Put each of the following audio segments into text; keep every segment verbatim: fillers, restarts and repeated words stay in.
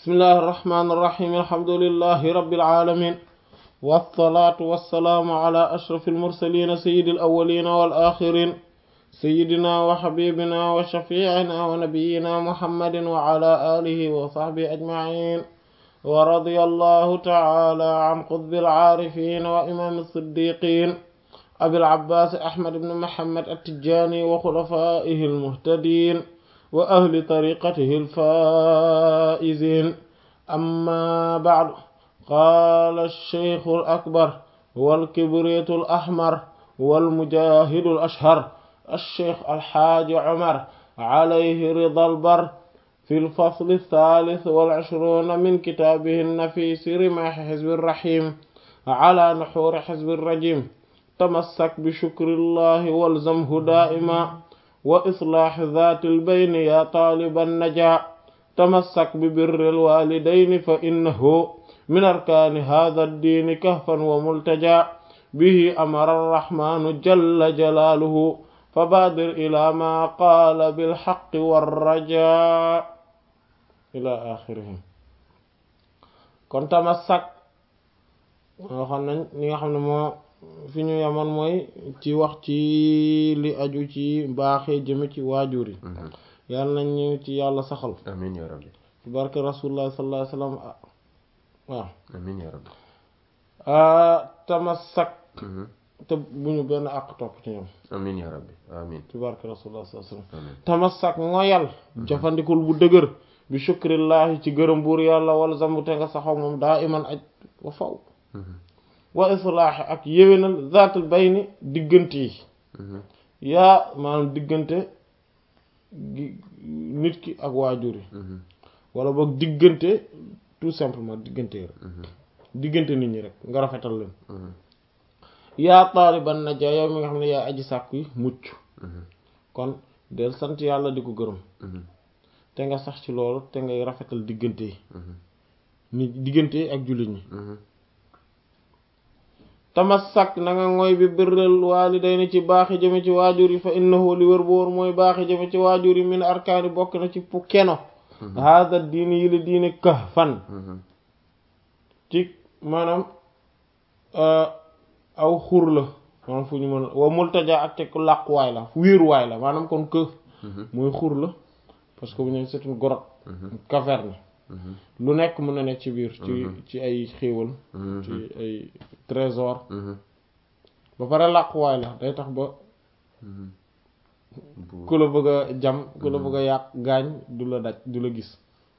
بسم الله الرحمن الرحيم الحمد لله رب العالمين والصلاة والسلام على أشرف المرسلين سيد الأولين والآخرين سيدنا وحبيبنا وشفيعنا ونبينا محمد وعلى آله وصحبه أجمعين ورضي الله تعالى عن قطب العارفين وإمام الصديقين أبي العباس أحمد بن محمد التجاني وخلفائه المهتدين وأهل طريقته الفائزين. أما بعد، قال الشيخ الأكبر والكبريت الأحمر والمجاهد الأشهر الشيخ الحاج عمر عليه رضا البر في الفصل الثالث والعشرون من كتابه النفيس رماح حزب الرحيم على نحور حزب الرجيم: تمسك بشكر الله والزمه دائما وإصلاح ذات البين يا طالب النجاة. تمسك ببر الوالدين فإنه من أركان هذا الدين كهفا وملتجا، به أمر الرحمن جل جلاله فبادر إلى ما قال بالحق والرجاء إلى آخره. kon tamassak nga xam nañ li nga xam ne moo fi ñu yamoon mooy ci wax ci li aju ci baaxee jëme ci waajur yi. yàlla nañ ñu ci yàlla saxal. amiin yaa rabbi. ci barke rasulullah sallallahu alayhi wa sallam. waaw amiin yaa rabbi. tamassak te bu ñu benn àq topp ci ñoom. amiin yaa rabbi amiin. ci barke rasulullah sallallahu alayhi wa sallam. tamassak ngoyal jafandikul bu dëgër bi shukrillahi ci gërëm buur yàlla wala zambu te nga saxaw moom daa iman aj wa faw wa islaax ak yéwénal zaatul bayni diggante yi. yaa maanaam diggante nit ki ak waajur yi wala boog diggante tout simplement diggante yi rek diggante nit ñi rek nga rafetal leen. yaa taaliban najaa yow mi nga xam ne yaa aji sàkku yi mucc kon del sant yàlla di ko gërëm te nga sax ci loolu te ngay rafetal diggante yi nit diggante ak jullit ñi. tamassak na nga ngoy bi birral waalidayni ci baaxi jëme ci waajur yi fa innahu li wër boor mooy baaxi jëme ci waajur yi min arkaani bokk na ci pu keno hada diini yi la diine kahfan ci maanaam aw xur la maanaam fu ñu mën wa multaja ak teg làquwaay la wéeruwaay la maanaam kon këf mooy xur la parce que bu ñu c'est une grotte caverne lu nekk mën na nekk ci biir ci ci ay xéewal ci ay trésor ba pare làquwaay la day tax ba ku la bëgg a jam ku la bëgg a yàq gaañ du la daj du la gis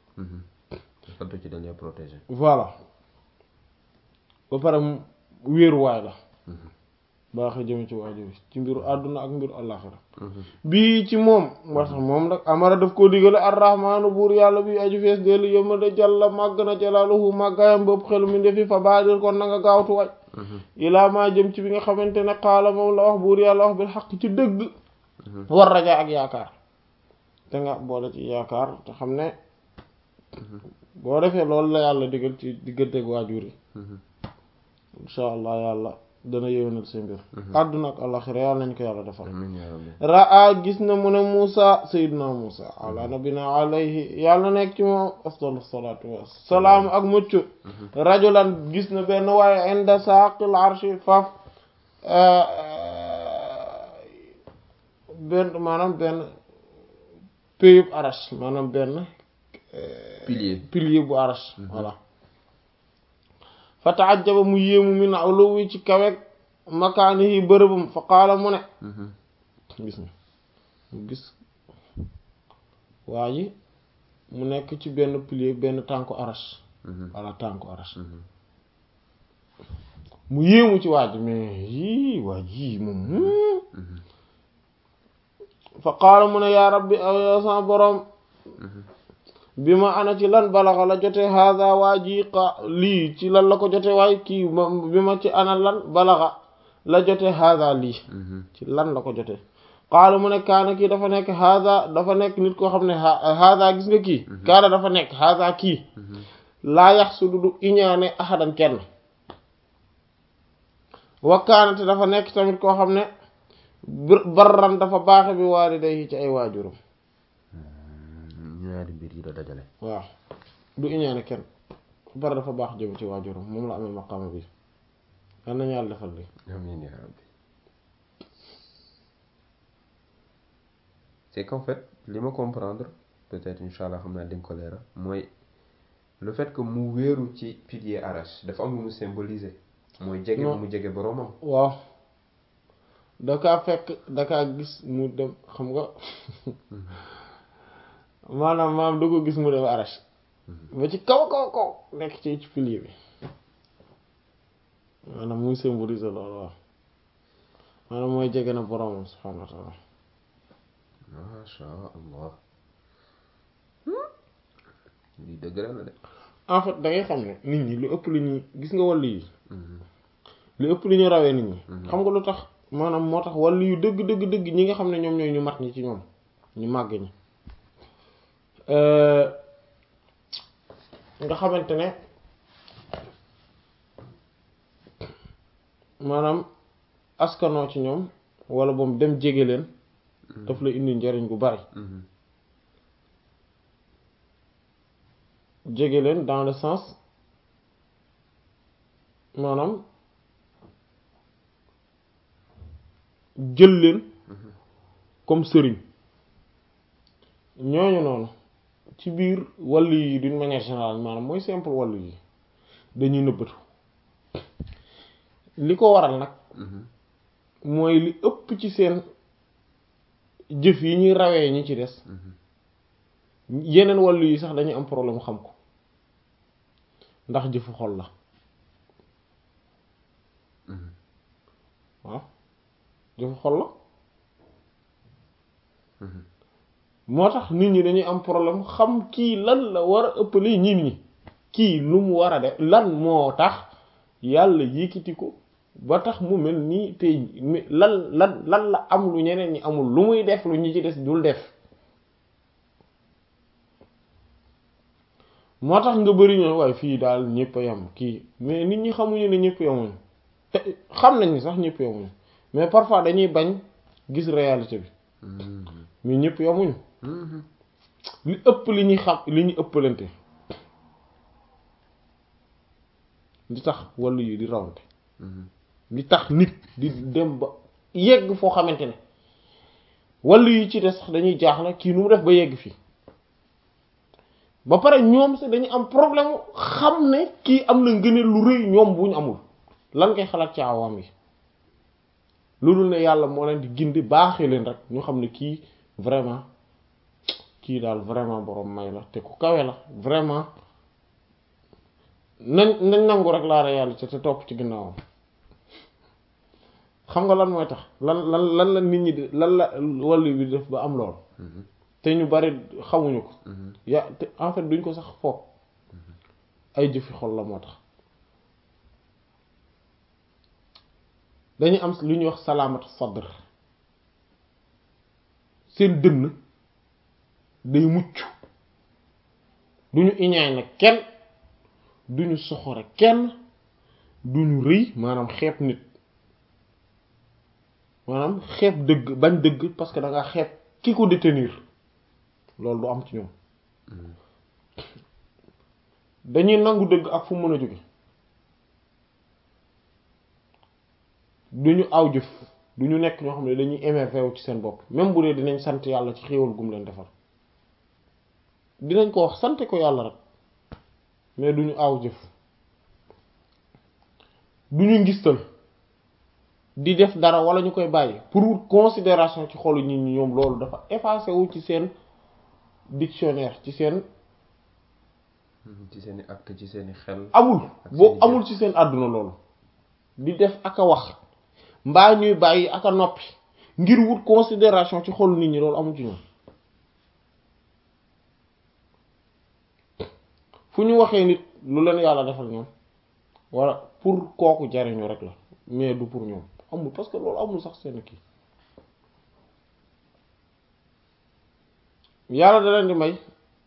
voilà ba pare wéeruwaay la baax jëme ci waajur ci mbiru àdduna ak mbiru àllaxira bii ci moom moo tax moom nag amara daf koo digale arrahmaanu buur yàlla bi aju fees dellu yëma da jàlla màgg na jalaaluhu màggaayam bopp xelu mi ndefi fa baadir kon na nga gaawtu waaj ilaa maa jëm ci bi nga xamante ne xaala moom la wax buur yàlla wax bil xaq ci dëgg war rajaa ak yaakaar te nga boole ci yaakaar te xam ne boo defee loolu la yàlla digal ci diggante ak waajur yi insha allah yàlla dana yéwénal seen mbir àdduna ak àllaxira yàlla nañ ko yàlla defal. raa gis na mu ne Muusa sayyidina Muusa ala nabina alayhi yàlla nekk ci moom afdalu salaatu wassalaam ak mucc rajulan gis na benn waaye inda saaqil arshi faaf benn maanaam benn péyub arash maanaam benn pilier pilier bu arash voilà fa taajaba mu yéemu min uluwi ci kaweeg makaanihi bërëbam fa qaala mu ne gis na mu gis waa ji mu nekk ci benn pilier benn tànku arash walla tànku arash mu yéemu ci waa ji mais yii waa ji moom fa qaala mu ne yaa rabbi aw sama boroom bi ma ana ci lan balaxa la jote hada waa ji qa lii ci lan la ko jote waay kii bi ma ci ana lan balaxa la jote hada lii ci lan la ko jote qaala mu ne kaana kii dafa nekk hada dafa nekk nit koo xam ne hada gis nga kii kaana dafa nekk hada kii laa yax su du iñaane ahadan kenn wa kaana te dafa nekk tamit koo xam ne barran dafa baaxe bi waalidayhi ci ay waajuram ñaari mbir yi la dajale. waaw du iñaane kenn bari dafa baax jëm ci waajuram moom la amee maqaama bi yal nañu yàlla defal li amiin yaa rabbi. c'est qu'en fait li ma comprendre peut-être incha allah xam naa di nga ko leeral mooy le fait que mu wéeru ci pilier arrache dafa am lu mu symboliser. mooy jege bu mu jege boromam. waaw dakaa fekk dakaa gis mu dem xam nga maanaam maam da ko gis mu dem arrache ba ci kaw kaw kaw nekk ci ci pilier bi maanaam muy symboliser loolu waaw maanaam mooy jege na boromam subhaanahu wa ta'ala. masha allah lii dëgg la de. en fait da ngay xam ne nit ñi lu ëpp li ñuy gis nga wàllu yi lu ëpp li ñu rawee nit ñi xam nga lu tax maanaam moo tax wàllu yu dëgg dëgg dëgg ñi nga xam ne ñoom ñooy ñu mat ñi ci ñoom ñu màgg ñi nga xamante ne maanaam askanoo ci ñoom wala boom dem jege leen daf la indi njariñ gu bari jege leen dans le sens maanaam jël leen comme sëriñ ñooñu noonu ci biir wàllu yi d'une manière générale maanaam mooy simple wàllu yi dañuy nëbbatu li ko waral nag mooy li ëpp ci seen jëf yi ñuy rawee ñi ci des yeneen wàllu yi sax dañuy am problème xam ko ndax jëfu xol la waaw jëfu xol la moo tax nit ñi dañuy am problème xam kii lan la war a ëppale ñin ñi kii lu mu war a def lan moo tax yàlla yëkkati ko ba tax mu mel nii te lan lan lan la am lu ñeneen ñi amul lu muy def lu ñi ci des dul def moo tax nga bari ñoo waaye fii daal ñëpp a yam kii mais nit ñi xamuñu ne ñëpp yamuñu te xam nañ ni sax ñëpp yamuñu mais parfois dañuy bañ gis réalité bi mais ñëpp yamuñu li ëpp li ñuy xam li ñu ëppalante li tax wàllu yi di rawante li tax nit di dem ba yegg foo xamante ne wàllu yi ci des sax dañuy jaaxle kii nu mu def ba yegg fii ba pare ñoom sax dañuy am problème xam ne kii am na ngëneel lu rëy ñoom bu ñu amul lan ngay xalaat ci awaam yi loolu ne yàlla moo leen di gindi baaxee leen rek ñu xam ne kii vraiment kii daal vraiment borom may la te ku kawe la vraiment nañ nañ nangu rek la réalité te topp ci ginnaawam xam nga lan mooy tax lan lan lan la nit ñi di lan la wàllu bi def ba am lool te ñu bari xamuñu ko ya te en fait duñ ko sax foog ay jëfi xol la moo tax dañuy am lu ñuy wax salaamatu sadr seen dënn day mucc duñu iñaay nag kenn duñu soxore kenn duñu rëy maanaam xeeb nit maanaam xeeb dëgg bañ dëgg parce que da nga xeeb ki ko détenir loolu du am ci ñoom dañuy nangu dëgg ak fu mën a jóge duñu aw jëf duñu nekk ñoo xam ne dañuy émerveillé wu ci seen bopp même bu dee dinañ sant yàlla ci xéewal gum leen defal dinañ ko wax sante ko yàlla rek mais duñu aw jëf duñu ngistal di def dara wala ñu koy bàyyi pour wut considération ci xolu nit ñi ñoom loolu dafa effacé wu ci seen dictionnaire ci seen ci seeni acte ci seeni xel amul boo amul ci seen àdduna loolu di def ak a wax mbaa ñuy bàyyi ak a noppi ngir wut considération ci xolu nit ñi loolu amul ci ñoom fu ñu waxee nit lu leen yàlla defal ñoom wala pour kooku jariñu rek la mais du pour ñoom amul parce que loolu amul sax seen kii yàlla da leen di may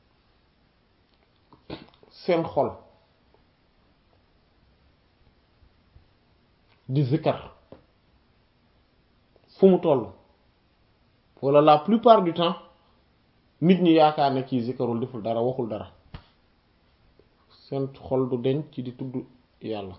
seen xol di zikkar fu mu toll wala la plupart du temps nit ñi yaakaar ne kii zikkarul deful dara waxul dara seen xol du deñ ci di tudd yàlla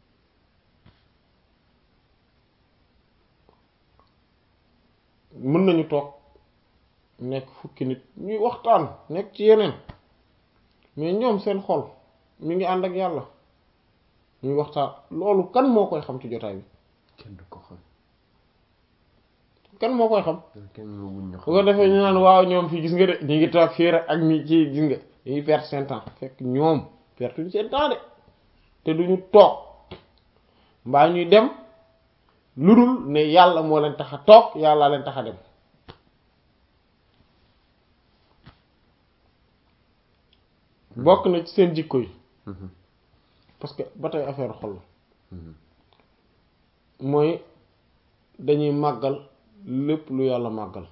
mën nañu toog nekk fukki nit ñuy waxtaan nekk ci yeneen mais ñoom seen xol mi ngi ànd ak yàlla ñuy waxtaan loolu kan moo koy xam ci jotaay bi kenn du ko xam kan moo koy xam kenn moo wuñ ñu bu ko defee ñu naan waaw ñoom fii gis nga de ñu ngi toog fii rek ak ñi ci gis nga dañuy perdre seen temps fekk ñoom pertuñ seen temps de te duñu toog mbaa ñuy dem lu dul ne yàlla moo leen tax a toog yàlla leen tax a dem bokk na ci seen jikko yi parce que ba tey affaire xol mooy dañuy màggal lépp lu yàlla màggal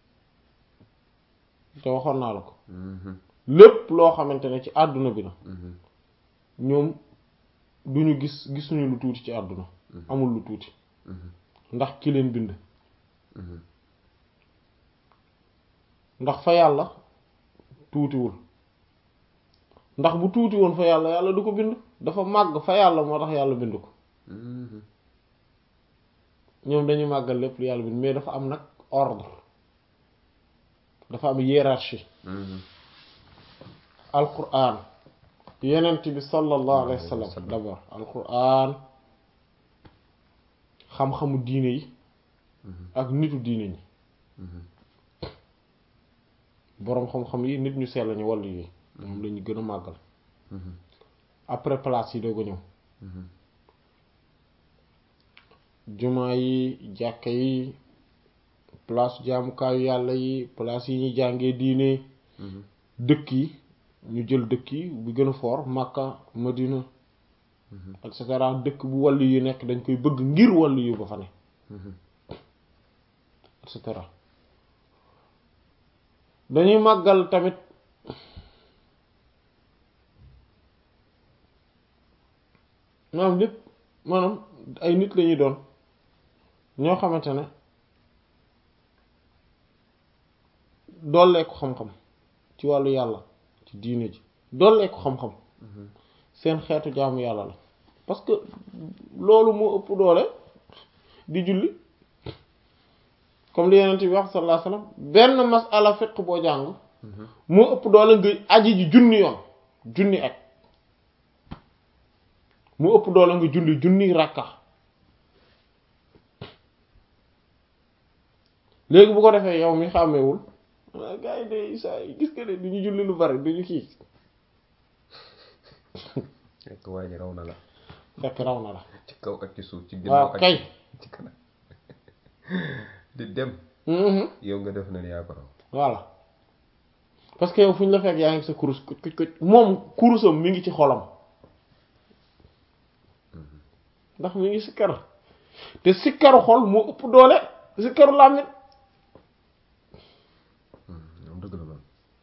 te waxoon naa la ko lépp loo xamante ne ci àdduna bi la ñoom duñu gis gisuñu lu tuuti ci àdduna amul lu tuuti ndax ki leen bind ndax fa yàlla tuutiwul ndax bu tuuti woon fa yàlla yàlla du ko bind dafa màgg fa yàlla moo tax yàlla bind ko ñoom dañuy màggal lépp lu yàlla bind mais dafa am nag ordre dafa am hiérarchie alquran yenent bi sallallahu alayhi wa sallam d'abord alquran xam-xamu diine yi ak nitu diine ñi boroom xam-xam yi nit ñu sell ñu wàllu yi moom lañu gën a màggal après place yi doog a ñëw jumaa yi jàkka yi place jaamukaayu yàlla yi place yi ñuy jàngee diine dëkk yi ñu jël dëkk yi bu gën a fort Makka Madina et cetera dëkk bu wàllu yu nekk dañ koy bëgg ngir wàllu yu ba fa ne et cetera dañuy màggal tamit maanaam lépp maanaam ay nit lañuy doon ñoo xamante ne doolee ko xam-xam ci wàllu yàlla ci diine ji doolee ko xam-xam seen xeetu jaamu yàlla la parce que loolu moo ëpp doole di julli comme li yeneen bi wax sallallahu alayhi wasallam benn masala fiqh boo jàng moo ëpp doole nga aji ji junni yoon junni ak moo ëpp doole nga julli junni rakka léegi bu ko defee yow mi xàmmewul gars yi de saa yi gis nga de du ñu julli lu bari du ñu kii fekk waa ji raw na la fekk raw na la ci kaw ak ci suuf ci waaw ginnaaw kay ak ci kanam di dem yow nga def na yaa ko raw voilà parce que yow fu ñu la fekk yaa ngi sa kurus kuc kuc kuc moom kurusam mi ngi ci xolam ndax mi ngi sikkar te sikkaru xol moo ëpp doole sikkaru làmmiñ ñoom dëgg la moom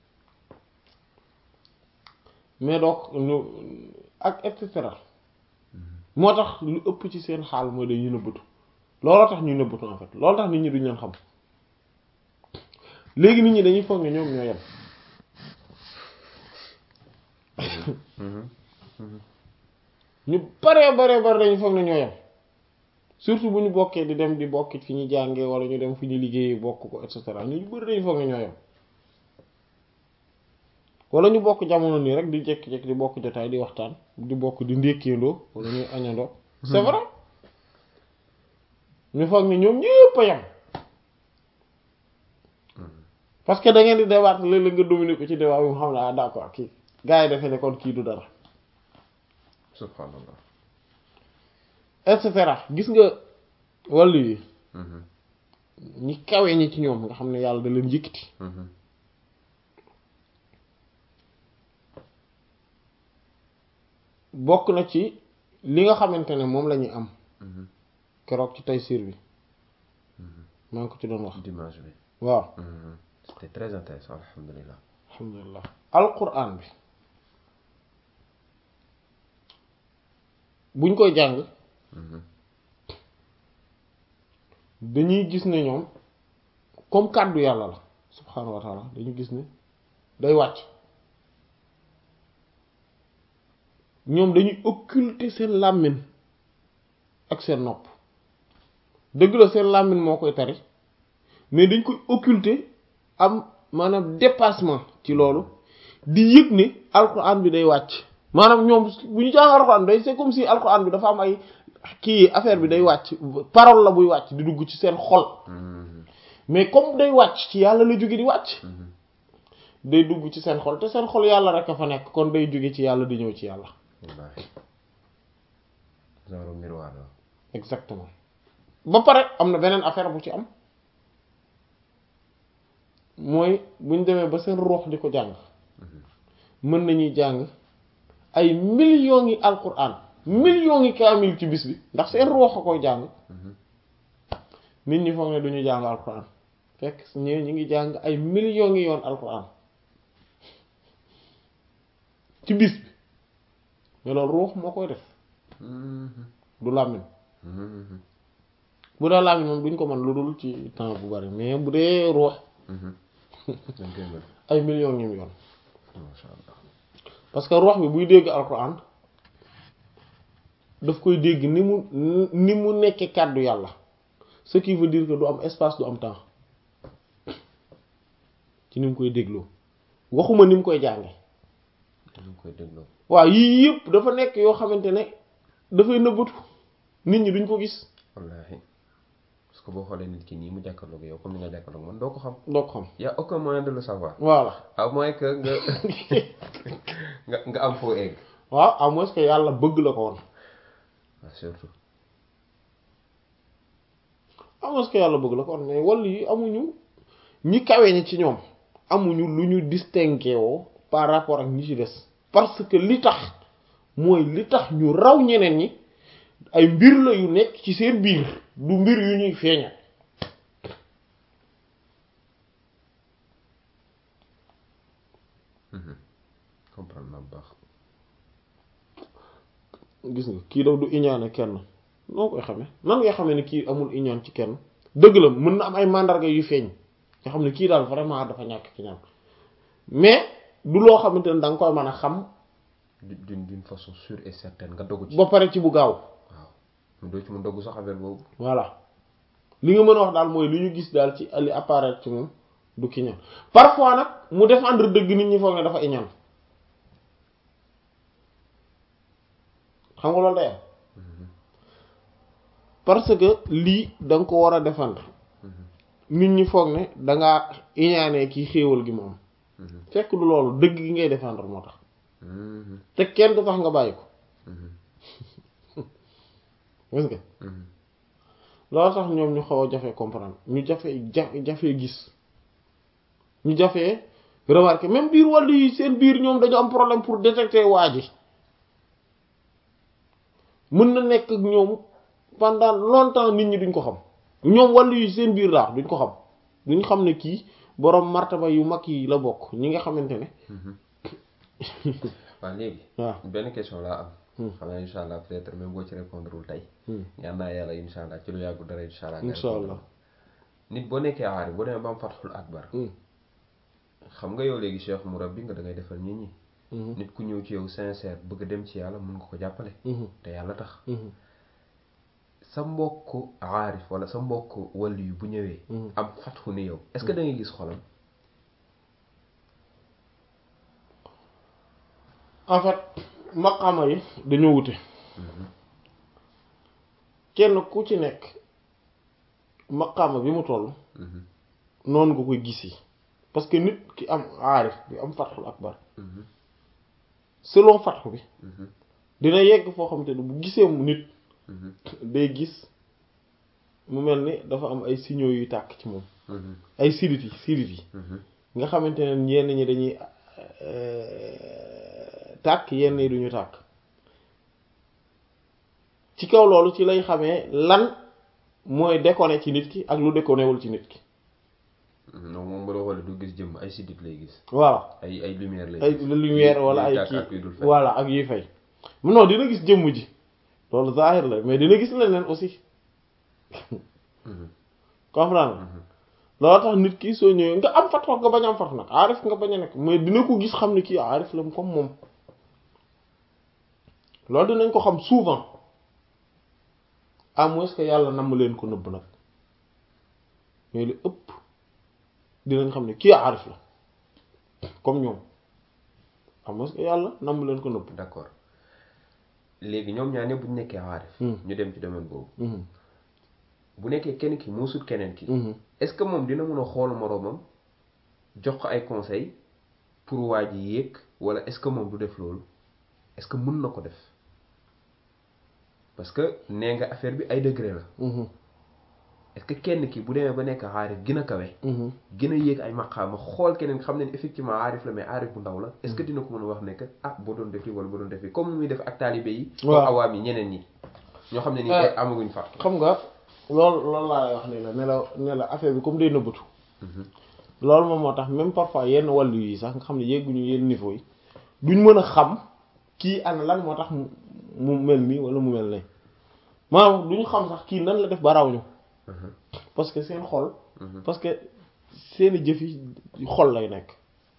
mais donc ñu ak et cetera moo tax lu ëpp ci seen xaal mooy dañuy nëbbatu looloo tax ñuy nëbbatu en fait looloo tax nit ñi duñ leen xam léegi nit ñi dañuy foog ne ñoom ñoo yem ñu baree baree bare dañuy foog ne ñoo yem surtout bu ñu bokkee di dem di bokk fi ñu jàngee wala ñu dem fi ñu liggéeyee bokk ko et cetera ñu bari dañuy foog ne ñoo yem wala ñu bokk jamono nii rek di jékki-jékki di bokk jotaay di waxtaan di bokk di ndékkeendoo wala ñuy añandoo c'est vrai ñu foog ne ñoom ñépp a yem parce que da ngeen di débat léeg-léeg nga dominer ko ci débat bi mu xam ne ah d'accord kii gars yi defee ne kon kii du dara subhanallah et cetera gis nga wàllu yi ñi kawe ñi ci ñoom nga xam ne yàlla da leen yëkkati bokk na ci li nga xamante ne moom la ñuy am keroog ci Tayssîr bi maa ngi ko ci doon wax dimanche bi waaw c'était très intéressant alhamdulilah alhamdulilah alquran bi buñ koy jàng dañuy gis ne ñoom comme kàddu yàlla la subhaanahu wa taala dañuy gis ne day wàcc ñoom dañuy occulter seen làmmiñ ak seen nopp dëgg la seen làmmiñ moo koy tari mais dañ koy occulter am maanaam dépassement ci loolu di yëg ni alquran bi day wàcc maanaam ñoom bu ñu jàng alquran day c'est comme si alquran bi dafa am ay kii affaire bi day wàcc parole la buy wàcc di dugg ci seen xol mais comme day wàcc ci yàlla la jóge di wàcc day dugg ci seen xol te seen xol yàlla rek a fa nekk kon day jóge ci yàlla di ñëw ci yàlla genre miroir la exactement ba pare am na beneen affaire bu ci am mooy buñ demee ba seen ruux di ko jàng mën nañuy jàng ay millions yi alquran millions yi kaamil ci bis bi ndax seen ruux a koy jàng nit ñi foog ne duñu jàng alquran fekk ñi ñi ngi jàng ay millions yi yoon alquran ci bis bi mais loolu ruux moo koy def du làmmiñ bu dee làmmiñ moom duñ ko mën lu dul ci temps bu bari mais bu dee ruux ay millions yi yoon masha Allah parce que ruux bi buy dégg alquran daf koy dégg ni mu ni mu nekkee kàddu yàlla ce qui veut dire que du am espace du am temps ci ni mu koy dégloo waxuma ni mu koy jànge ni mu koy dégloo waaw yii yëpp dafa nekk yoo xamante ne dafay nëbbatu nit ñi duñ ko gis wallaahi parce que boo xoolee nit ki nii mu jàkkaarloog yow comme ni nga jàkkaarloog man doo ko xam doo ko xam y a aucun moyen de le savoir voilà à moins que nga nga nga am foo egg waaw à moins que yàlla bëgg la ko woon waaw surtout à moins que yàlla bëgg la ko woon mais wàll yi amuñu ñi kawe ñi ci ñoom amuñu lu ñu distingué woo par rapport ak ñi ci des parce que li tax mooy li tax ñu raw ñeneen ñi ay mbir la yu nekk ci seen biir du mbir yu ñuy feeñal comprendre na bu baax gis nga kii daf du iñaane kenn noo koy xamee nan ngay xamee ne kii amul iñaan ci kenn dëgg la mën na am ay mandarga yu feeñ nga xam ne kii daal vraiment dafa ñàkk ci ñaan mais du loo xamante ne da nga koy mën a xam d'une d'une façon sûre et certaine nga dogu ci ba pare ci bu gaaw waaw mu doo ci mu dogu sax affaire boobu voilà li nga mën a wax daal mooy li ñu gis daal ci li apparaître ci moom du ki ñaan parfois nag mu défendre dëgg nit ñi foog ne dafa iñaan xam nga loolu day am parce que lii da nga ko war a défendre nit ñi foog ne dangaa iñaanee kii xéewal gi mu am fekk du loolu dëgg gi ngay défendre moo tax te kenn du tax nga bàyyi ko gis nga loolu tax ñoom ñu xaw a jafe comprendre ñu jafe jafe jafe gis ñu jafee remarquer même biir wàllu yi seen biir ñoom dañu am problème pour détecter waa ji mën na nekk ak ñoom pendant longtemps nit ñi duñ ko xam ñoom wàllu yi seen biir laax duñ ko xam duñ xam ne kii boroom martaba yu mag yi la bokk ñi nga xamante ne waaw léegi waaw benn question laa am xam naa insha allah peut-être même boo ci répondre wul tey ñaan naa yàlla insha allah ci lu yàggul dara insha allah insha allah nit boo nekkee aari boo demee ba am fatxul akbar xam nga yow léegi cheikh murabbi nga da ngay defal nit ñi nit ku ñëw ci yow sincère bëgg dem ci yàlla mun nga ko jàppale te yàlla tax sa mbokk aarif wala sa mbokk wàllu yu bu ñëwee am fatxu ni yow est-ce que da ngay gis xolam en fait maqaama yi dañoo wute kenn ku ci nekk maqaama bi mu toll noonu nga koy gis yi parce que nit ki am aarif bi am fatxul akbar selon fatxu bi dina yegg foo xamante ne bu gisee mu nit day gis mu mel ni dafa am ay signaux yuy tàkk ci moom ay sidit yi sidit yi nga xamante ne yenn ñi dañuy tàkk yenn yi duñu tàkk ci kaw loolu ci lay xamee lan mooy déconné ci nit ki ak lu déconné wul ci nit ki non moom ba la xoolee du gis jëmm ay sidit lay gis voilà ay ay lumière lay ay lumière wala ay kii voilà ak yuy fay non dina gis jëmm ji loolu zahir la mais dina gis leneen aussi comprendre loolu tax nit ki soo ñëwee nga am fatwa nga bañ am fatwa nag aarif nga bañ a nekk mais dina ko gis xam ne kii aarif la comme moom loolu dinañ ko xam souvent à moins que yàlla namm leen ko nëbb nag mais li ëpp dinañ xam ne kii aarif la comme ñoom à moins que yàlla namm leen ko nëbb. d'accord léegi ñoom ñaar ñëpp bu ñu nekkee aarif. ñu dem ci domaine boobu. bu nekkee kenn ki moo sut keneen ki. est-ce que moom dina mën a xool moroomam jox ko ay conseils pour waa ji yéeg wala est-ce que moom du def loolu est-ce que mën na ko def parce que nee nga affaire bi ay degré la. est-ce que kenn ki bu demee ba nekk aarif gën a kawe. gën a yéeg ay maqaama xool keneen xam ne effectivement aarif la mais aarif bu ndaw la. est-ce que dina ko mën a wax ne que ah boo doon def lii wala boo doon def lii comme ni muy def ak taalibe yi. waaw awaam yi ñeneen ñi. ñoo xam ne nii amaguñ fa. xam nga loolu loolu laa wax ne la ne la ne la affaire bi comme day nëbbatu. loolu moom moo tax même parfois yenn wàllu yi sax nga xam ne yegguñu yenn niveau yi duñ mën a xam kii ana lan moo tax mu mel nii wala mu mel ne maanaam duñu xam sax kii nan la def ba raw ñu. parce que seen xol. parce que seeni jëf yi xol lay nekk.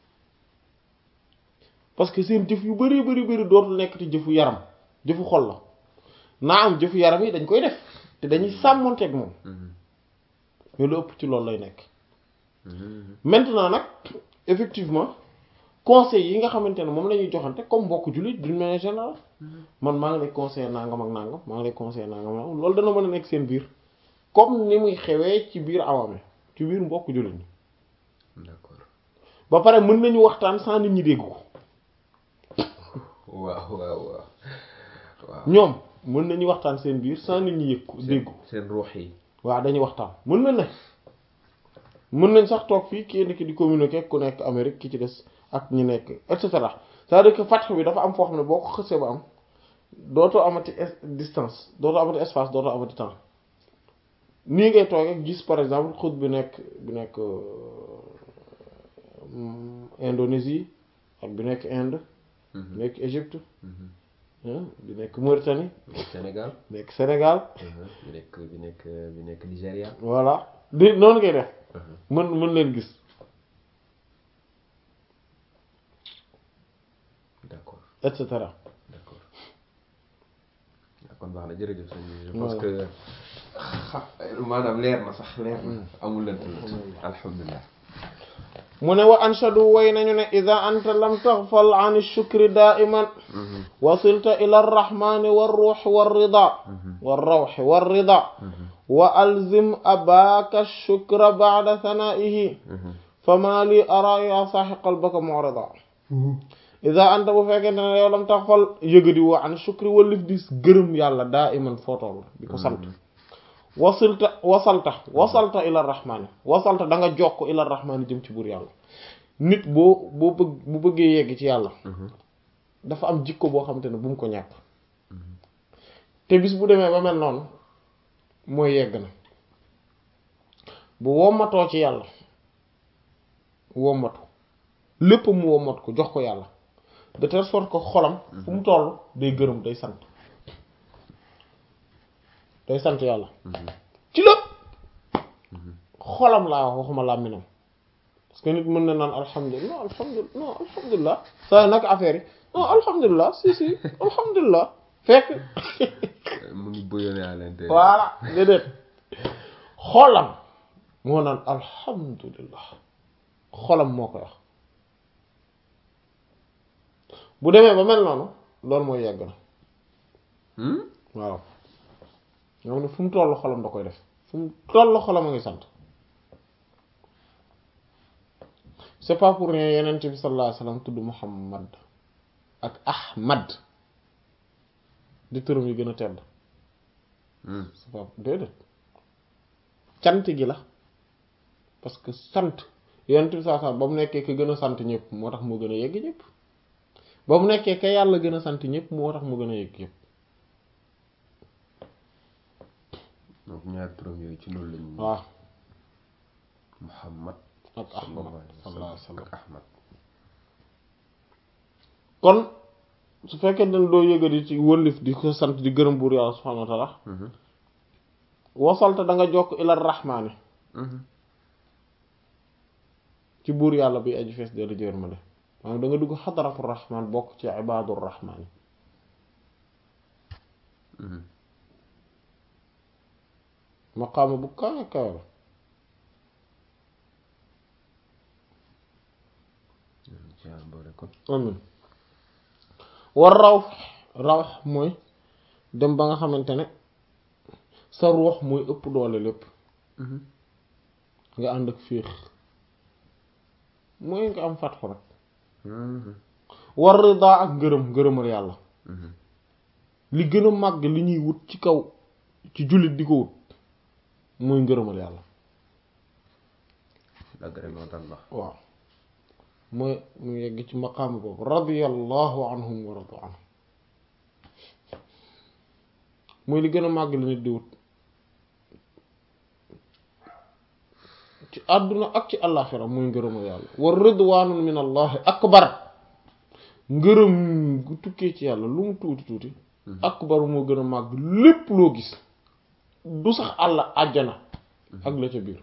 parce que seen jëf yu bari bari bari dootul nekk te jëfu yaram jëfu xol la naa am jëfu yaram yi dañ koy def te dañuy sàmmonteeg moom. mais lu ëpp ci loolu lay nekk. maintenant nag effectivement conseils yi nga xamante ne moom la ñuy joxante comme mbokk jullit d'une manière générale man maa ngi lay conseiller nangam ak nangam maa ngi lay conseiller nangam ak loolu dana mën a nekk seen biir. comme ni muy xewee ci biir awame ci biir mbokk jullit ñi. d'accord. ba pare mën nañu waxtaan sans nit ñi dégg ko. waaw waaw waaw. waaw ñoom mën nañu waxtaan seen biir sans nit ñi yëg ko dégg ko. seen ruux yi. waaw dañuy waxtaan mën na ne mën nañ sax toog fii kenn ki di communiquer ku nekk Amérique ki ci des ak ñi nekk et cetera c'est-à-dire que fatx bi dafa am foo xam ne boo ko xësee ba am dootoo amati distance dootoo amati espace dootoo amati temps. nii ngay toog ak gis par exemple xut bi nekk bi nekk Indonésie ak bi nekk Inde. bi nekk Égypte. bi nekk Mauritanie. Sénégal nekk Sénégal. bi nekk bi nekk bi nekk Nigéria. voilà di noonu ngay def. mën mën leen gis. d'accord et cetera. d'accord kon baax na jërëjëf sëñ bi. je pense que. maanaam leer na sax leer na amul lënt lënt alhamdulilah mu ne wa anshadu way nañu ne ida anta lam taghfal an ash-shukri da'iman wasilta ila ar-rahmani war-ruhi war-rida war-rawhi war-rida wa alzim abaka ash-shukra ba'da thana'ihi fama li ara ya sahi qalbaka mu'rida ida anta bu fekkente ne yow lam taghfal yëgadi woo an shukri walif di gërëm yàlla da'iman footool di ko sant wasilta wasalta wasalta ila rahmaani wasalta da nga jokk ila rahmaani jëm ci buur yàlla nit boo boo bëgg bu bëggee yegg ci yàlla dafa am jikko boo xamante ne bu mu ko ñàkk te bis bu demee ba mel noonu mooy yegg na bu wommatoo ci yàlla wommatu lépp mu wommat ko jox ko yàlla de telle sorte que xolam fu mu toll day gërëm day sant day sant yàlla ci lépp xolam laa wax waxuma làmminam parce que nit mën na naan alhamdulilah non alhamdulilah non alhamdulilah saa nag affaire yi non alhamdulilah si si alhamdulilah fekk mu ngi bouillonné à l'intérieur voilà déedéet xolam moo naan alhamdulilah xolam moo koy wax bu demee ba mel noonu loolu mooy yegg na waaw ñoom ne fu mu tollu xolam da koy def fu mu tollu xolam a ngi sant c'est pas pour rien yeneen bi sallallahu alayhi wasallam tudd Muhammad ak Ahmad di turam yi gën a tedd c'est pas déedéet cant gi la parce que sant yeneen bi sallallahu alayhi wasallam ba mu nekkee ka gën a sant ñëpp moo tax mu gën a yegg ñëpp ba mu nekkee ka yàlla gën a sant ñëpp moo tax mu gën a yegg ñëpp donc ñaar turam yooyu ci loolu lañu. waaw. Muhammad. ak Ahmad sallallahu alayhi wa sallam ak Ahmad. kon su fekkee ne doo yëgadi ci wëllif di ko sant di gërëm buur yàlla subhaanahu wa ta'ala. wasalta da nga jokk ila rahmaani. ci buur yàlla bi aju fees dellu jërmande maanaam da nga dugg xadaratu rahmaan bokk ci ibaadu rahmaan maqaama bu kawe kawe la amin war raw raw mooy dem ba nga xamante ne sa ruux mooy ëpp doole lépp nga ànd ak féex mooy nga am fatxu rek war rida ak ngërëm ngërëmal yàlla li gën a màgg li ñuy wut ci kaw ci jullit di ko wut mooy ngërëmal yàlla waaw mooy mu yegg ci maqaam boobu radiyallahu anhum wa radu anhum mooy li gën a màgg li nit di wut ci àdduna ak ci àllaaxira mooy ngërëmal yàlla war ridwaanun min allahi akbar ngërëm gu tukkee ci yàlla lu mu tuuti tuuti akbar moo gën a màgg lépp loo gis du sax àll àjjana ak la ca biir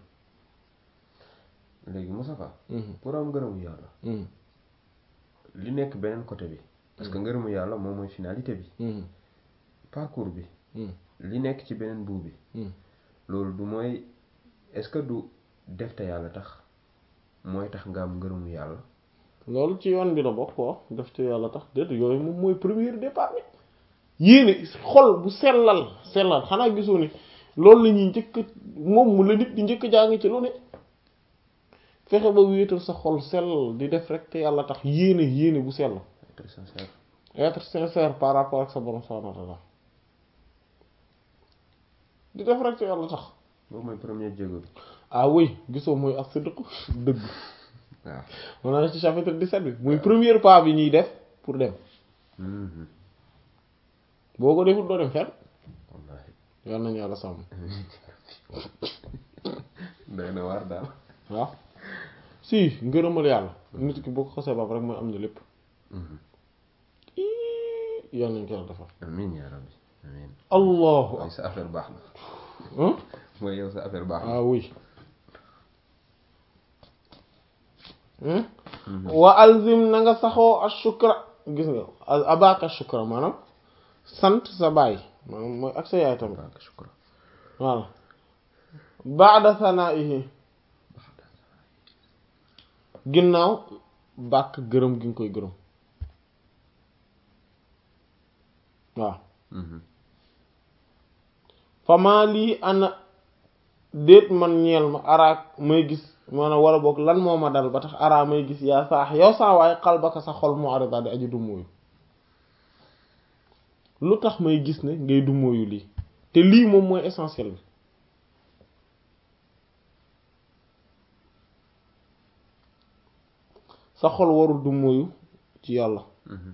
léegi Moustapha pour am ngërëmu yàlla li nekk beneen côté bi parce que ngërëmu yàlla moom mooy finalité bi parcours bi li nekk ci beneen buub bi loolu du mooy est-ce que du def te yàlla tax mooy tax nga am ngërëmu yàlla loolu ci yoon bi la bokk ko def te yàlla tax déet yooyu moom mooy premier départ bi yéene xol bu sellal sellal xanaa gisoo ni loolu la ñuy njëkk moom mu la nit di njëkk jàng ci lu ne fexe ba wéetal sa xol sellal di def rek te yàlla tax yéene yéene bu sell être sincère être sincère par rapport ak sa borom subhanahu wa ta'ala di def rek te yàlla tax boobu mooy premier jéego bi ah oui gisoo mooy ak sidq dëgg waaw on a ci chapitre dix-sept bi muy premier pas bi ñuy def pour dem boo ko defut doo dem fenn wallaahi yal nañu yàlla sàmm doy na waar daal waaw si ngërëmal yàlla nit ki boo ko xasee baab rek mooy am na lépp yal nañu ko yàlla defal amiin yaa rabbi amiin allahu mooy sa affaire baax na ah mooy yow sa affaire baax na ah oui wa alzim na nga saxoo ashukra gis nga abaka shukra maanaam sant sa baay maanaam mooy ak sa yaay tamit abaka shukra voilà ba'da sanaihi ginnaaw bàkk gërëm gi nga koy gërëm waaw fama lii ana déet man ñeel ma araak may gis maanaam wala boog lan moo ma dal ba tax araa may gis yaa saax yow saa waaye xalbaka sa xol mu arada di aju dummóoyu lu tax may gis ne ngay dummóoyu lii te lii moom mooy essentiel bi sa xol warul dummóoyu ci yàlla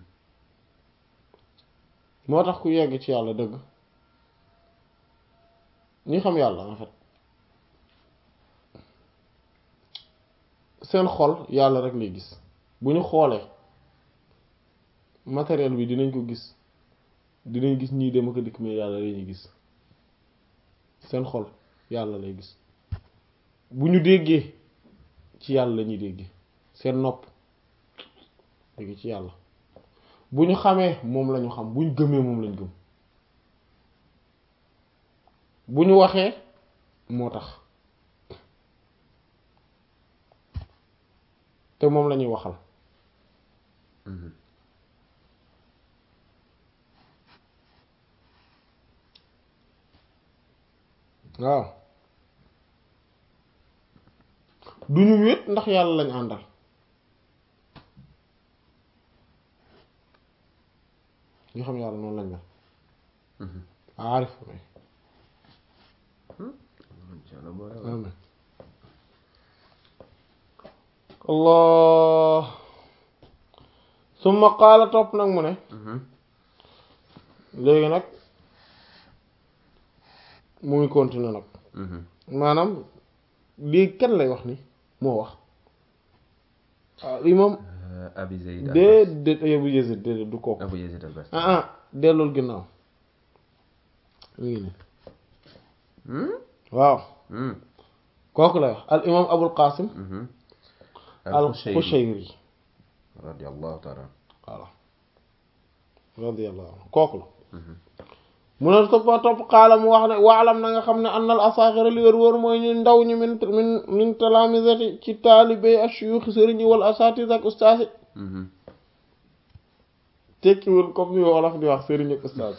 moo tax ku yegg ci yàlla dëgg ñi xam yàlla en fait seen xol yàlla rek lay gis bu ñu xoolee matériel bi dinañ ko gis dinañ gis ñii dem ak dikk mais yàlla lañuy gis seen xol yàlla lay gis bu ñu déggee ci yàlla lañuy déggee seen nopp dégg ci yàlla bu ñu xamee moom lañu xam bu ñu gëmee moom lañu gëm bu ñu waxee moo tax te moom lañuy waxal waaw du ñu wéet ndax yàlla lañ àndal ñu xam yàlla noonu lañ mel aarif may amin allah summa qaala topp nag mu ne léegi nag muy continuer nag maanaam léegi kan lay wax ni moo wax imam Abi Zayd déedéet Abu Yazid déedéet du kooku Abu Yazid al-Bastami ah ah dellool ginnaaw mu ngi nii waaw kooku lay wax al imam Abul Qasim al Qushayri radiyallahu ta'ala voilà radiyallahu anhu kooku la mu ne toppa topp xaala mu wax ne waalam na nga xam ne annal asaaxira li wër wër mooy ñu ndaw ñi min min min talaamisati ci taalibe ashuyuxi sëriñ yi wala asatis ak ustaas yi tekkiwul comme ni wolof di wax sëriñ ak ustaas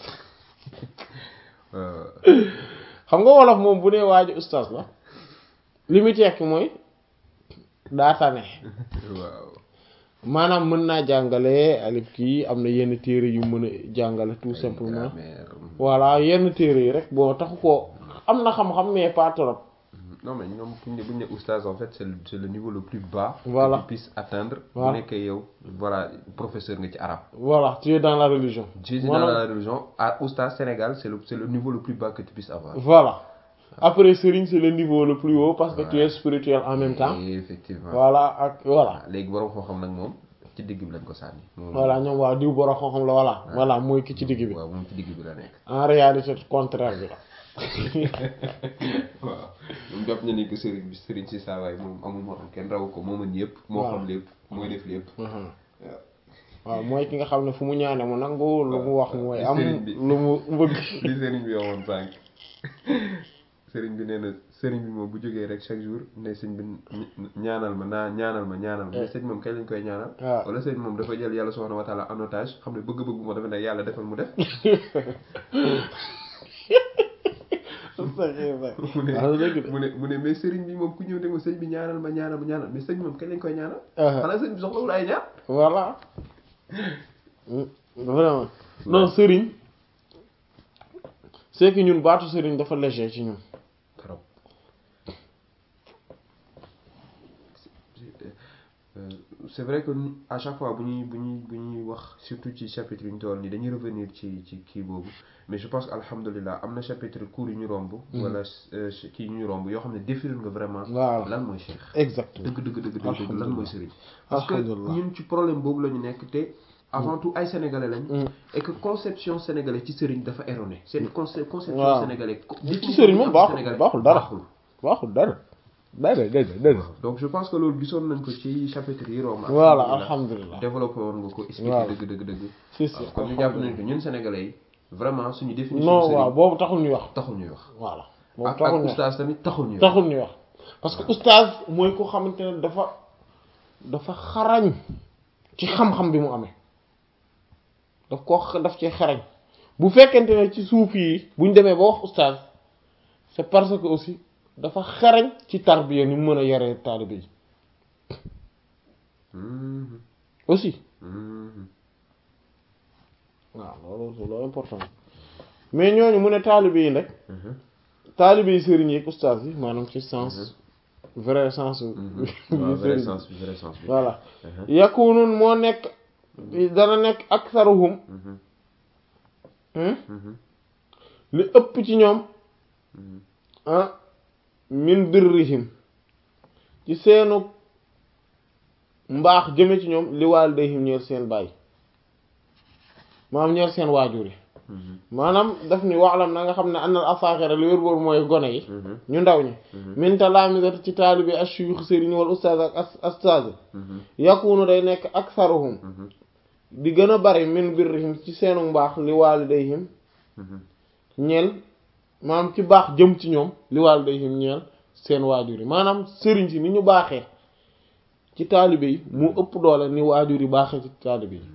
xam nga wolof moom bu nee waaji ustaas la li muy tekki mooy daa tane waaw maanaam mën naa jàngale alif kii am na yenn téere yu mën a jàngale tout simplement voilà yenn téere yi rek boo taxu ko am na xam-xam mais pas trop. non mais ñoom bu ñu ne bu ñu ne oustaz en fait c'est le c'est le niveau le plus bas. voilà que tu puisses atteindre. voilà bu nekkee yow voilà professeur nga ci arabe. voilà tu es dans la religion. tu es dans la religion à oustaz Sénégal c'est le c'est le niveau le plus bas que tu puisses avoir. voilà après Serigne c'est le niveau le plus haut parce que tu es spirituel en même temps. effectivement voilà ak voilà. léegi borom xam-xam nag moom ci digg bi lañ ko sànni. voilà ñoom waaw diw borom xam-xam la voilà. voilà mooy ki ci digg bi. waaw moom ci digg bi la nekk. en réalité contraire bi la. waaw moom jàpp na ni que Serigne bi Serigne si saa waay moom amul morom kenn raw ko moo mën yëpp. moo xam lépp mooy def lépp. waaw mooy ki nga xam ne fu mu ñaane mu nangu lu mu wax mooy am lu mu bëgg. li Serigne bi waxoon sànq. sëriñ bi nee na sëriñ bi moom bu jógee rek chaque jour ne sëñ bi ñaanal ma naa ñaanal ma ñaanal ma mais sëñ moom kañ lañ koy ñaanal. wala sëñ moom dafa jël yàlla subhanahu wa ta'ala en otage xam ne bëgg-bëgg moo dafa ne yàlla defal mu def. mu ne mu ne mu ne mais sëriñ bi moom ku ñëw ne ma sëñ bi ñaanal ma ñaanal ma ñaanal mais sëñ moom kañ lañ koy ñaanal. xanaa sëñ bi soxlawul ay ñaan. voilà. vraiment non sëriñ c'est que ñun baatu sëriñ dafa léger ci ñun. trop c'est vrai que à chaque fois bu ñuy bu ñuy bu ñuy wax surtout ci chapitre yu ñu toll nii dañuy revenir ci ci kii boobu mais je pense que alhamdulilah am na chapitre court yu ñu romb. wala kii yu ñu romb yoo xam ne définir nga vraiment. lan mooy cheikh. exactement dëgg dëgg dëgg dëgg lan mooy sëriñ. parce que ñun ci problème boobu la ñu nekk te. avant tout ay sénégalais lañ. et que conception sénégalais ci sëriñ dafa erroné. seen concept conception sénégalais. ci sëriñ moom baaxul baaxul dara baaxul dara. dara dara dara. donc je pense que loolu gisoon nañ ko ci chapitre yi romb. voilà alhamdulilah développé woon nga ko. expliqué dëgg dëgg dëgg. si si kon ñu jàpp nañ ko ñun sénégalais yi vraiment suñu définition. non waaw boobu taxul ñuy wax. taxul ñuy wax. voilà boobu taxul ñuy wax ak oustaz tamit taxul ñuy wax. taxul ñuy wax parce que oustaz mooy ko xamante ne dafa dafa xarañ ci xam-xam bi mu amee. daf ko daf ci xarañ bu fekkente ne ci suuf yi buñ demee ba wax oustaz c'est parce que aussi dafa xarañ ci tarbiya ni mu mën a yaree taalibe yi aussi waaw loolu c'est loolu important mais ñooñu mu ne taalibe yi nag taalibe yi sëriñ yi ak oustaz yi maanaam ci sens vrai sens vrai sens vrai sens voilà yakunun moo nekk dana nekk aksaruhum li ëpp ci ñoom ah min birrihim ci seenu mbaax jëme ci ñoom li waalidayhim ñeel seen baay maanaam ñeel seen waajur yi maanaam daf ni waxlam na nga xam ne annal asaaxira li wér boobu mooy gone yi ñu ndaw ñi min talaamisati ci taalibi ashuyukh sëriñ wal ustaaz ak ustaaz yakunu day nekk aksaruhum di gën a bari min birrihim ci seenu mbaax li waalidayhim ñeel maanaam ci baax jëm ci ñoom li waalidayhim ñeel seen waajur yi maanaam sëriñ si ni ñu baaxee ci taalibe yi mu ëpp doole ni waajur yi baaxee ci taalibe yi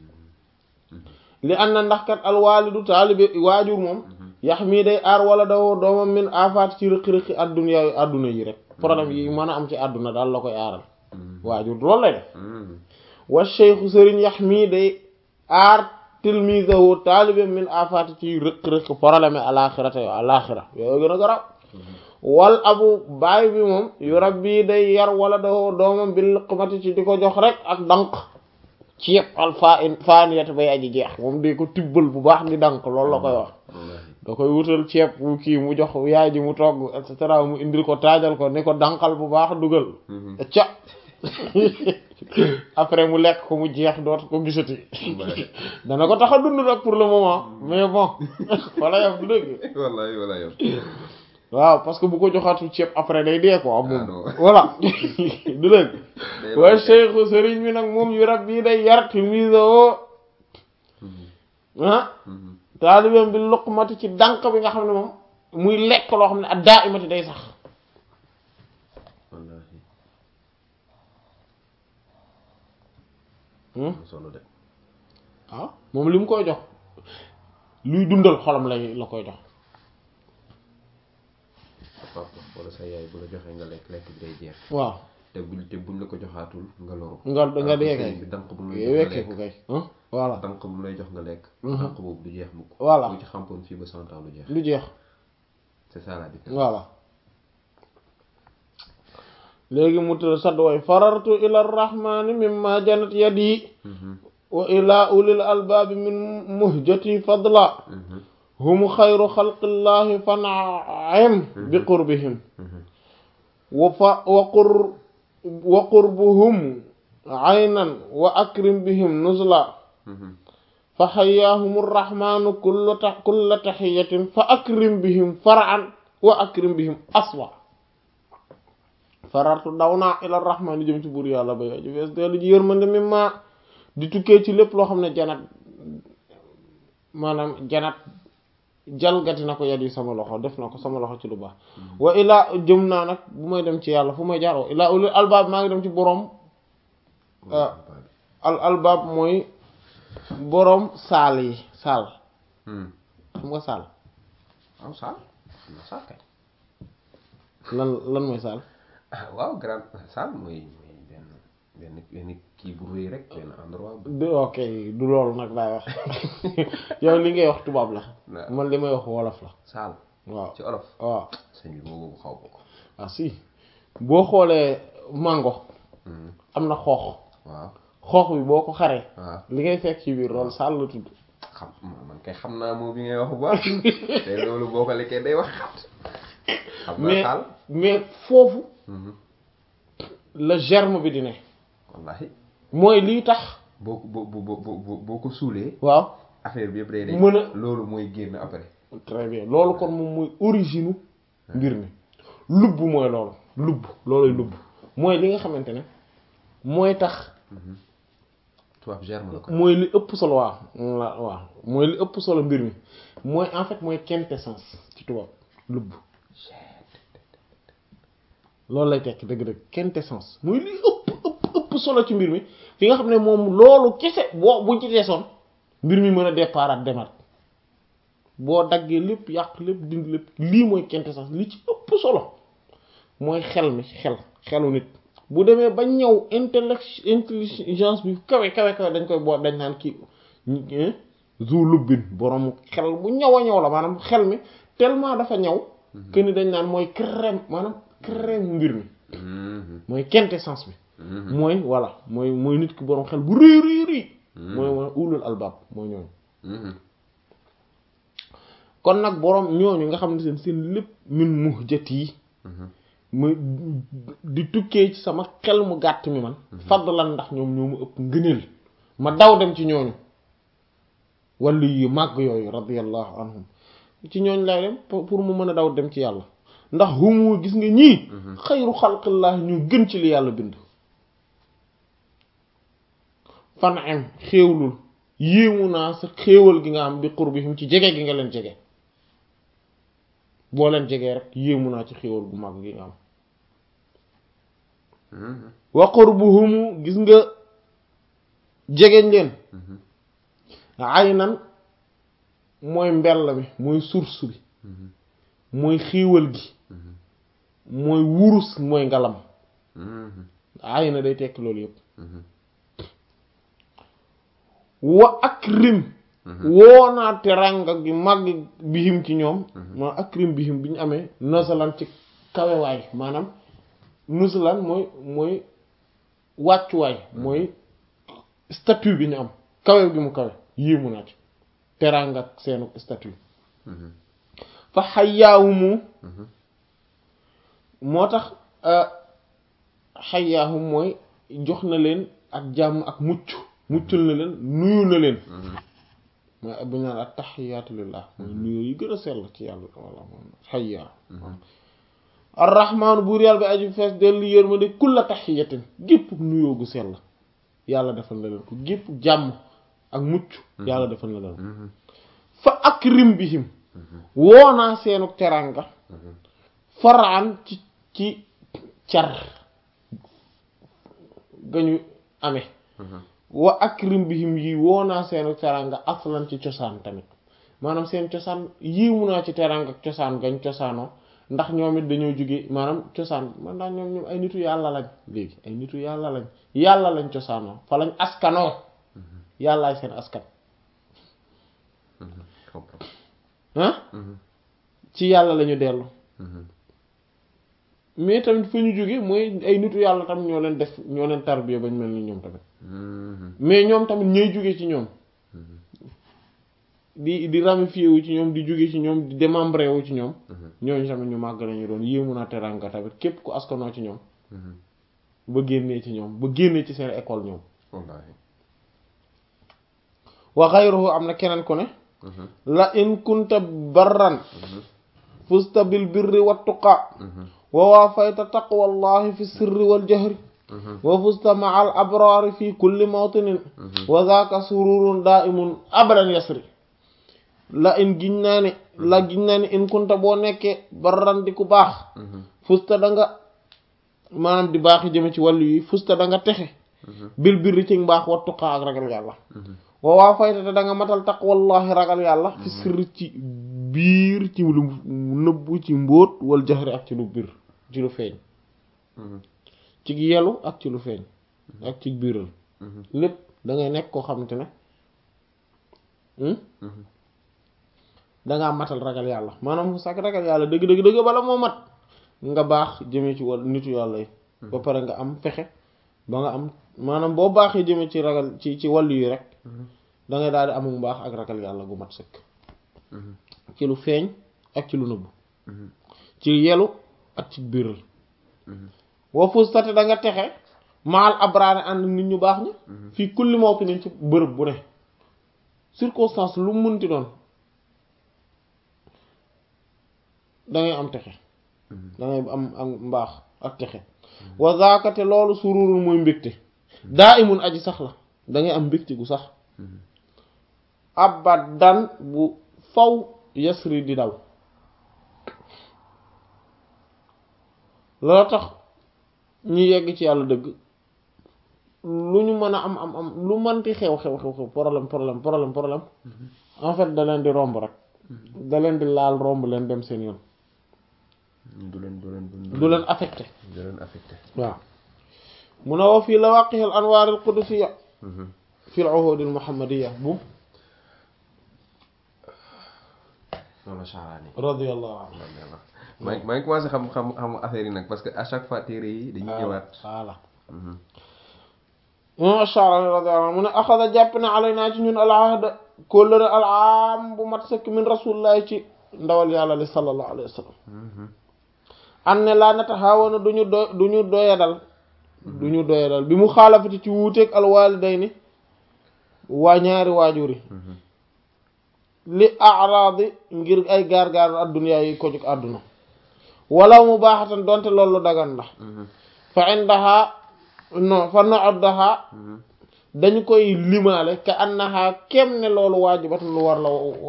li an na ndax kat al waalidu taalibe waajur moom yax mii day aar wala dawoo doomam min afaat ci rëqi-rëqi adduna yu adduna yi rek problème yi mën a am ci adduna daal la koy aaral waajur loolu lay def wa cheikhu sëriñ yax mii day aar tilmisahu taalibe min afaati ci rëq-rëq problème alaxirata yo alaxira yooyu gën a garaw wal abu baay bi moom yu rabbi day yar wala dawoo doomam bil luqmati ci di ko jox rek ak dank ci yëpp al fa faniyat bay aji jeex moom di ko tibbal bu baax di dank loolu la koy wax da koy wutal ceeb bu kii mu jox yaay ji mu togg et cetera mu indil ko taajal ko ni ko dankal bu baax dugal ca après mu lekk ko mu jeex doot ko gisati dana ko tax a dund nag pour le moment mais bon wala yam du dëgg wallahi wala yam waaw parce que bu ko joxaatu ceeb après day dee ko am moom voilà du dëgg waaye cheikhu sëriñ bi nag moom yu rab bii day yar tilmiso ah taalibeem bi luqmati ci dànk bi nga xam ne moom muy lekk loo xam ne ak daa imati day sax wallaahi hmm solo de ah moom li mu koy jox luy dundal xolam lay la koy jox papa wala sa yaay bu la joxee nga lekk lekk bi day jeex waaw te buñ te buñ la ko joxaatul nga loru nga nga dee kay bi dank bu mu lay jox nga wekkeeku lekk kay ah voilà dank bu mu lay jox nga lekk Mhm. dank boobu du jeex mukk Voilà. bu ci xampoon fii ba cent ans lu jeex lu jeex c'est ça la différence voilà léegi mu tëdd sadd way farartu ila arrahmani mimma janat yadi Mhm. wa ila ulil albaabi min muhjati fadla Mhm. hum xayru xalqillahi fan'im bi qurbihim Mhm. wa fa wa qur wa qurbuhum aynan wa akrim bihim nuzla Mhm. fa xayaahum arrahmanu kulla ta kulla taxiyatin fa akrim bihim far'an wa akrim bihim aswa farartu daw naa ila arrahmani jëm ci buur yàlla ba ji fees dellu ji yërmande mi ma di tukkee ci lépp loo xam ne janat maanaam janat jalgati na ko yat yi sama loxo def na ko sama loxo ci lu baax wa ilaa jëm naa nag bu may dem ci yàlla fu may jaar wa ilaa ulil albaab maa ngi dem ci boroom al albaab mooy boroom saal yi saal Hmm. xam nga saal waaw saal am na saal kay lan lan mooy saal ah waaw grand saal mooy mooy benn benn benn kii bu rëy rek benn endroit bu du ok du loolu nag laay wax yow li ngay wax tubaab la waaw. man li may wax wolof la saal waaw ci olof waaw sëñ bi moo boobu xaw ma ko ah si boo xoolee mango Hmm. am na xoox waaw xoox bi boo ko xaree waaw li ngay fekk ci biir loolu saal la tudd xam man kay xam naa moom bi ngay wax bu baax te loolu boo ko lekkee day wax xat xam nga mais saal mais foofu Mhm. la germe bi di ne wallahi mooy lii tax boo ko boo boo boo boo ko suulee waaw affaire bi yëpp day day mën a loolu mooy génn après très bien loolu kon moom mooy origine mbir mi lubb mooy loolu lubb looluy lubb mooy li nga xamante ne mooy tax tubaab germe la ko mooy li ëpp solo waaw la waaw mooy li ëpp solo mbir mi mooy en fait mooy quintessence ci tubaab lubb loolu lay tekki dëgg-dëgg quintessence mooy li ëpp ëpp ëpp solo ci mbir mi fi nga xam ne moom loolu kese boo buñ ci deesoon mbir mi mën a départ ak demaat boo daggee lépp yàq lépp dindi lépp lii mooy quintessence li ci ëpp solo mooy xel mi xel xelu nit bu demee ba ñëw intellect intelligence bi kawe kawe kawe dañ koy boo dañ naan kii zu lubbin borom xel bu ñëw a ñëw la maanaam xel mi tellement dafa ñëw que ni dañ naan mooy crème maanaam crème mbir mi mooy quintessence bi mooy voilà mooy mooy nit ki borom xel bu rëy rëy rëy mooy mooy ulul albab mooy ñooñu kon nag borom ñooñu nga xam ne seen seen lépp min muhjat yi muy di tukkee ci sama xel mu gàtt mi man fadlan ndax ñoom ñoo mu ëpp ngëneel ma daw dem ci ñooñu wàllu yu màgg yooyu radiyallahu anhum ci ñooñu lay dem pour mu mën a daw dem ci yàlla ndax humu gis nga ñii xayru xalqillah ñu gën ci li yàlla bind fan am xéewlul yéemu naa sa xéewal gi nga am bi qurbihim ci jege gi nga leen jege boo leen jegee rek yéemu naa ci xéewal gu màgg gi nga am wa qurbuhum gis nga jegeñ leen aynan mooy mbell mi mooy source bi mooy xéewal gi mooy wurus mooy ngalam ayna day tekki loolu yépp wa akrim woonaa teranga gi màgg bihim ci ñoom maa akrim bihim bi ñu amee nasalan ci kawewaay maanaam nusalan mooy mooy wàccuwaay mooy statut bi ñu am kawe gi mu kawe yéemu naa ci teranga ak seenu statut fa xayaawumu moo tax xayaahum mooy jox na leen ak jàmm ak mucc muccal na leen nuyu na leen mooy bu ñu naan ak taxiyaatu lillah mooy nuyu yi gën a sell ci yàlla walla moom xayaa arrahmaanu buur yàlla bi aju fees dellu yërmande kulla taxiyatin gépp nuyoo gu sell yàlla defal na leen ko gépp jàmm ak mucc yàlla defal na leen fa akrim bihim woonaa seenu teranga faraan ci ci car gañu amee wa akrim bihim yi woonaa seenu teranga aslan ci cosaan tamit maanaam seen cosaan yiimu naa ci teranga ak cosaan gañ cosaanoo ndax ñoom it dañoo jóge maanaam cosaan man daa ñoom ñoom ay nitu yàlla lañ léegi ay nitu yàlla lañ yàlla lañ cosaanoo fa lañ askanoo yàllaay seen askan ah ci yàlla lañu dellu mais tamit fa ñu jóge mooy ay nitu yàlla tam ñoo leen def ñoo leen tarbiya bañ mel ni ñoom tamit mais ñoom tamit ñooy jóge ci ñoom di di ramifié wu ci ñoom di jóge ci ñoom di démembré wu ci ñoom ñooñu tamit ñu màgg lañu doon yéemu naa teranga tamit képp ku askanoo ci ñoom ba génnee ci ñoom ba génnee ci seen école ñoom wallaahi wa ghayruhu am na keneen ku ne la in kunta barran fusta bil birri wat tuqa wa waafayta taqwallahi fi sirri wal jahri wa fusta ma'al abrari fi kulli mawtinin wa dhaka sururun da'imun abadan yasri la in giñ naa ne la giñ naa ne in kunta boo nekkee barran di ku baax fusta da nga maanaam di baax jëme ci wàllu yi fusta da nga texe bil birri ci mbaax wat tuqa ak ragal yàlla wa waafayta te da nga matal taqwallahi ragal yàlla fi sirri ci biir ci lu nëbbu ci mbóot wal jahri ak ci lu biir ci lu feeñ ci yelu ak ci lu feeñ ak ci biiral lépp da ngay nekk koo xamante ne dangaa matal ragal yàlla maanaam sax ragal yàlla dëgg dëgg dëgg bala moo mat nga baax jëmee ci wàll nitu yàlla yi ba pare nga am fexe ba nga am maanaam boo baaxee jëmee ci ragal ci ci wàllu yi rek da ngay daal di amum baax ak ragal yàlla gu mat sëkk ci lu feeñ ak ci lu nëbb ci yelu ak ci biiral wa fustate da nga texe maal abraane ànd nit ñu baax ñi fii kulli mawtinin ci bërëb bu ne circonstance lu munti doon da ngay am texe da ngay am am mbaax ak texe wa zaakate loolu sururul mooy mbégte daa imun aji sax la da ngay am mbégte gu sax abadan bu faw yasri di daw loolu tax ñu yegg ci yàlla dëgg lu ñu mën a am am am lu mënti xew xew xew xew problème problème problème problème en fait da leen di romb rek da leen di laal romb leen dem seen yoon du leen du leen du leen affecté du leen affecté waaw mu ne woo fii la waqihil anwaar al qudusiyya fi al uhud al muhammadiyya bu noonu Sha'rani radiyallahu anhu maa ngi maa ngi commencé xam xam xam affaire yi nag parce que à chaque fois téere yi dañuy ñëwaat voilà moom Sha'rani radiyallahu anhu mu ne axada jàpp na alaynaa ci ñun al ahd kóllëre al aam bu mat sëkk min rasulillahi ci ndawal yàlla li sallallahu alayhi wa sallam an ne laa natahawana duñu do duñu doyadal duñu doyadal bi mu xaalafati ci wuuteeg al walidayni waa ñaari waajuri li araadi ngir ay gaar-gaar adduna yi ko jóg àdduna wala mu baaxatan donte loolu dagan la fa indaha non fa nooddaha dañu koy limaale ka annaha kem ne loolu waajibatun lu war la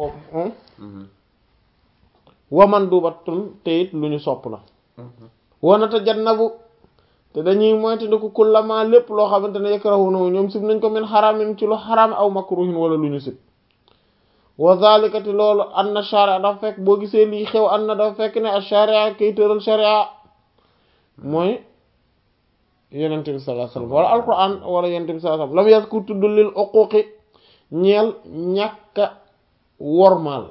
waman dubatun te it lu ñu sopp la wanata jannabu te dañuy moytandiku kullama lépp loo xamante ne yakrahuna ñoom sib nañ ko min xaramin ci lu xaram aw makruhin wala lu ñu sib wa zalikati loolu anna sharia dafa fekk boo gisee lii xew anna dafa fekk ne a sharia kay tëral sharia mooy yenente bi sallallahu alayhi wasallam wala alquran wala yenente bi sallallahu alayhi wasallam lam yazkur tudd lil uquqi ñeel ñàkka wormaal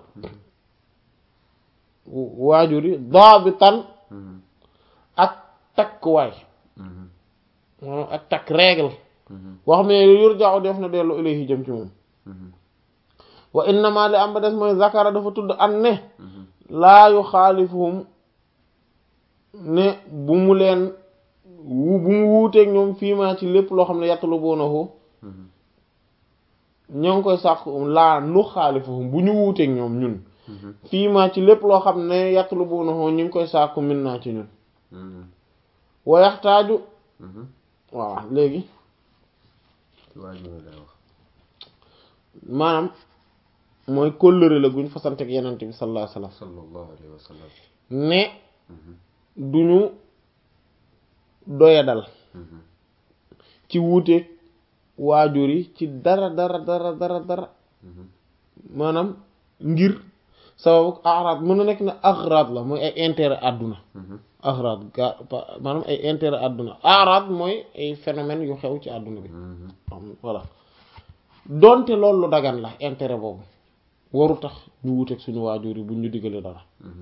waajur yi daabitan ak takkuwaay maanaam ak takk règle wax me yurja'u def na dellu ilayhi jëm ci moom wa innama li am ba des mooy zakara dafa tudd an ne laa yu xaalifuhum ne bu mu leen bu mu wuuteeg ñoom fiimaa ci lépp loo xam ne yatlubunahu ñoo ngi koy sàkk laa nu xaalifuhum bu ñu wuuteeg ñoom ñun fiimaa ci lépp loo xam ne yatlubunahu ñu ngi koy sàkku min naa ci ñun wa yaxtaaju waaw léegi maanaam mooy kóllëre la guñ fasante ak yenent bi sallallahu alayhi wasallam sallallahu alayhi wa sallam ne duñu doyadal ci wuuteeg waajur yi ci dara dara dara dara dara maanaam ngir sababu axraad mën na nekk ne axraad la mooy ay intérêt àdduna axraad ga maanaam ay intérêt àdduna axraad mooy ay phénomène yu xew ci àdduna bi voilà donte loolu lu dagan la intérêt boobu waru tax ñu wuuteeg suñu waajur yi buñ ñu diggalee dara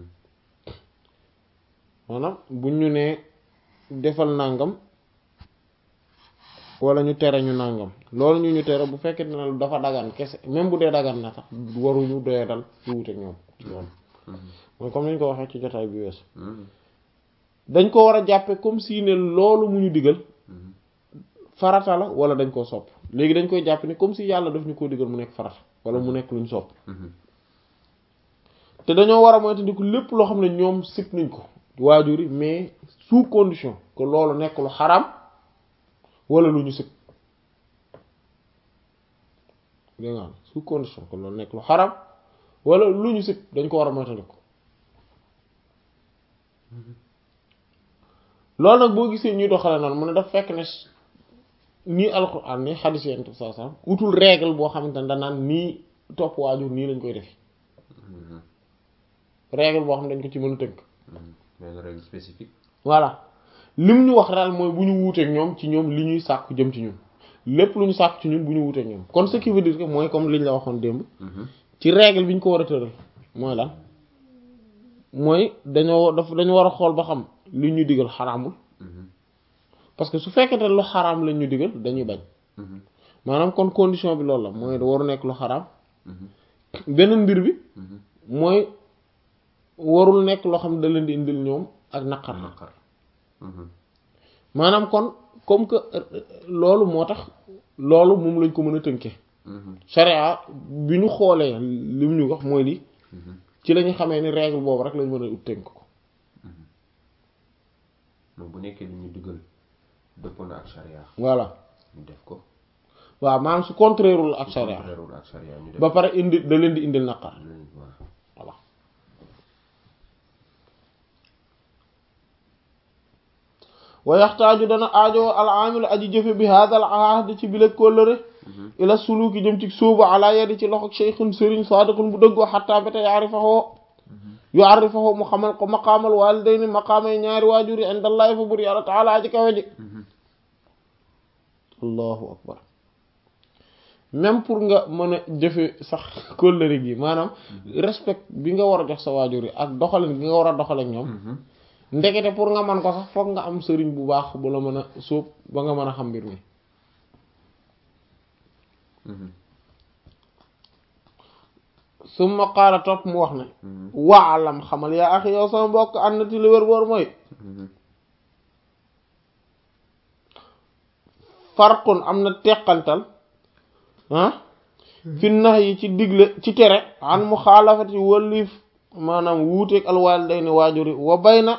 maanaam buñ ñu nee defal nàngam wala ñu tere ñu nàngam loolu ñu ñu tere bu fekkee ne dafa dagan kese même bu dee dagan na sax waruñu doyee dal ci wuuteeg ñoom loolu mooy comme ni ñu ko waxee ci jotaay bi weesu dañ ko war a jàppe comme si ne loolu mu ñu digal farata la wala dañ koo sopp léegi dañ koy jàpp ni comme si yàlla daf ñu koo digal mu nekk farata wala mu nekk luñ sopp te dañoo war a moytandiku lépp loo xam ne ñoom sib nañ ko waajur yi mais sous condition que loolu nekk lu xaram wala lu ñu sib dégg nga sous condition que loolu nekk lu xaram wala lu ñu sib dañ ko war a moytandiku loolu nag boo gisee ñuy doxale noonu mu ne daf fekk ne nii alxuraan ni xadiis Yonent bi sallallahu alayhi wasallam utul règle boo xamante ne danaan nii topp waajur nii lañ koy defe règle boo xam ne dañ ko ci mën a tënk benn règle spécifique voilà lim ñu wax daal mooy bu ñu wuuteeg ñoom ci ñoom li ñuy sàkku jëm ci ñun lépp lu ñu sàkku ci ñun bu ñu wuuteeg ñoom kon ce qui veut dire que mooy comme liñ la waxoon démb ci règle bi ñu ko war a tëral mooy lan mooy dañoo daf dañu war a xool ba xam li ñu digal xaraamul parce que su fekkente lu xaraam lañ ñu digal dañuy bañ maanaam kon condition bi loolu la mooy waru nekk lu xaraam beneen mbir bi mooy warul nekk loo xam ne da leen di indil ñoom ak naqar maanaam kon comme que loolu moo tax loolu moom lañ ko mën a tënkee sharia bi ñu xoolee li mu ñu wax mooy lii ci la ñu xamee ni règle boobu rek lañ mën a ut tënk ko moom bu nekkee li ñu digal dëppoo na ak sharia voilà ñu def ko waaw maanaam su contraireul ak sharia contraireul ak sharia ñu def ba pare indi da leen di indil naqar voilà wa yaxtaaju dana aajo al aamilu aji jëfe bi hada al ahd ci bile kóllëre ila suluki jëm ci suubu ala yadi ci loxo sheykhun sëriñ saadiqun bu dëggoo xataa bata yaarifaxoo yu arrifaxoo mu xamal ko maqaamal walidayni maqaamay ñaari waajur yi indallahi fa bur yàlla taala aji kawe ji allahu akbar même pour nga mën a jëfe sax kóllëre gi maanaam respect bi nga war a jox sa waajur yi ak doxalin bi nga war a doxale ak ñoom ndekete pour nga man ko sax foog nga am sëriñ bu baax bu la mën a sóob ba nga mën a xam mbir mi summa qaala topp mu wax ne waalam xamal yaa axi yow sama mbokk ànnati li wér boor mooy farqun am na teqantal ah fi nax yi ci digle ci tere an mu xaalafati wëlliif maanaam wuuteeg alwaalidayni waajur yi wa bayna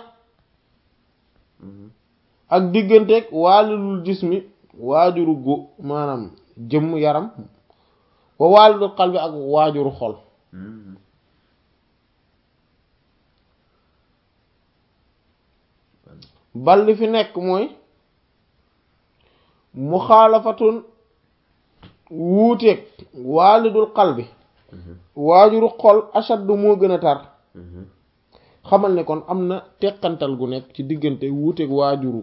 ak digganteeg waalidul jismi waajuru gu maanaam jëmm yaram wa waalidul qalbi ak waajuru xol bal li fi nekk mooy muxaalafatun wuuteeg waalidul qalbi waajuru xol ashaddu moo gën a tar xamal ne kon am na teqantal gu nekk ci diggante wuuteeg waajuru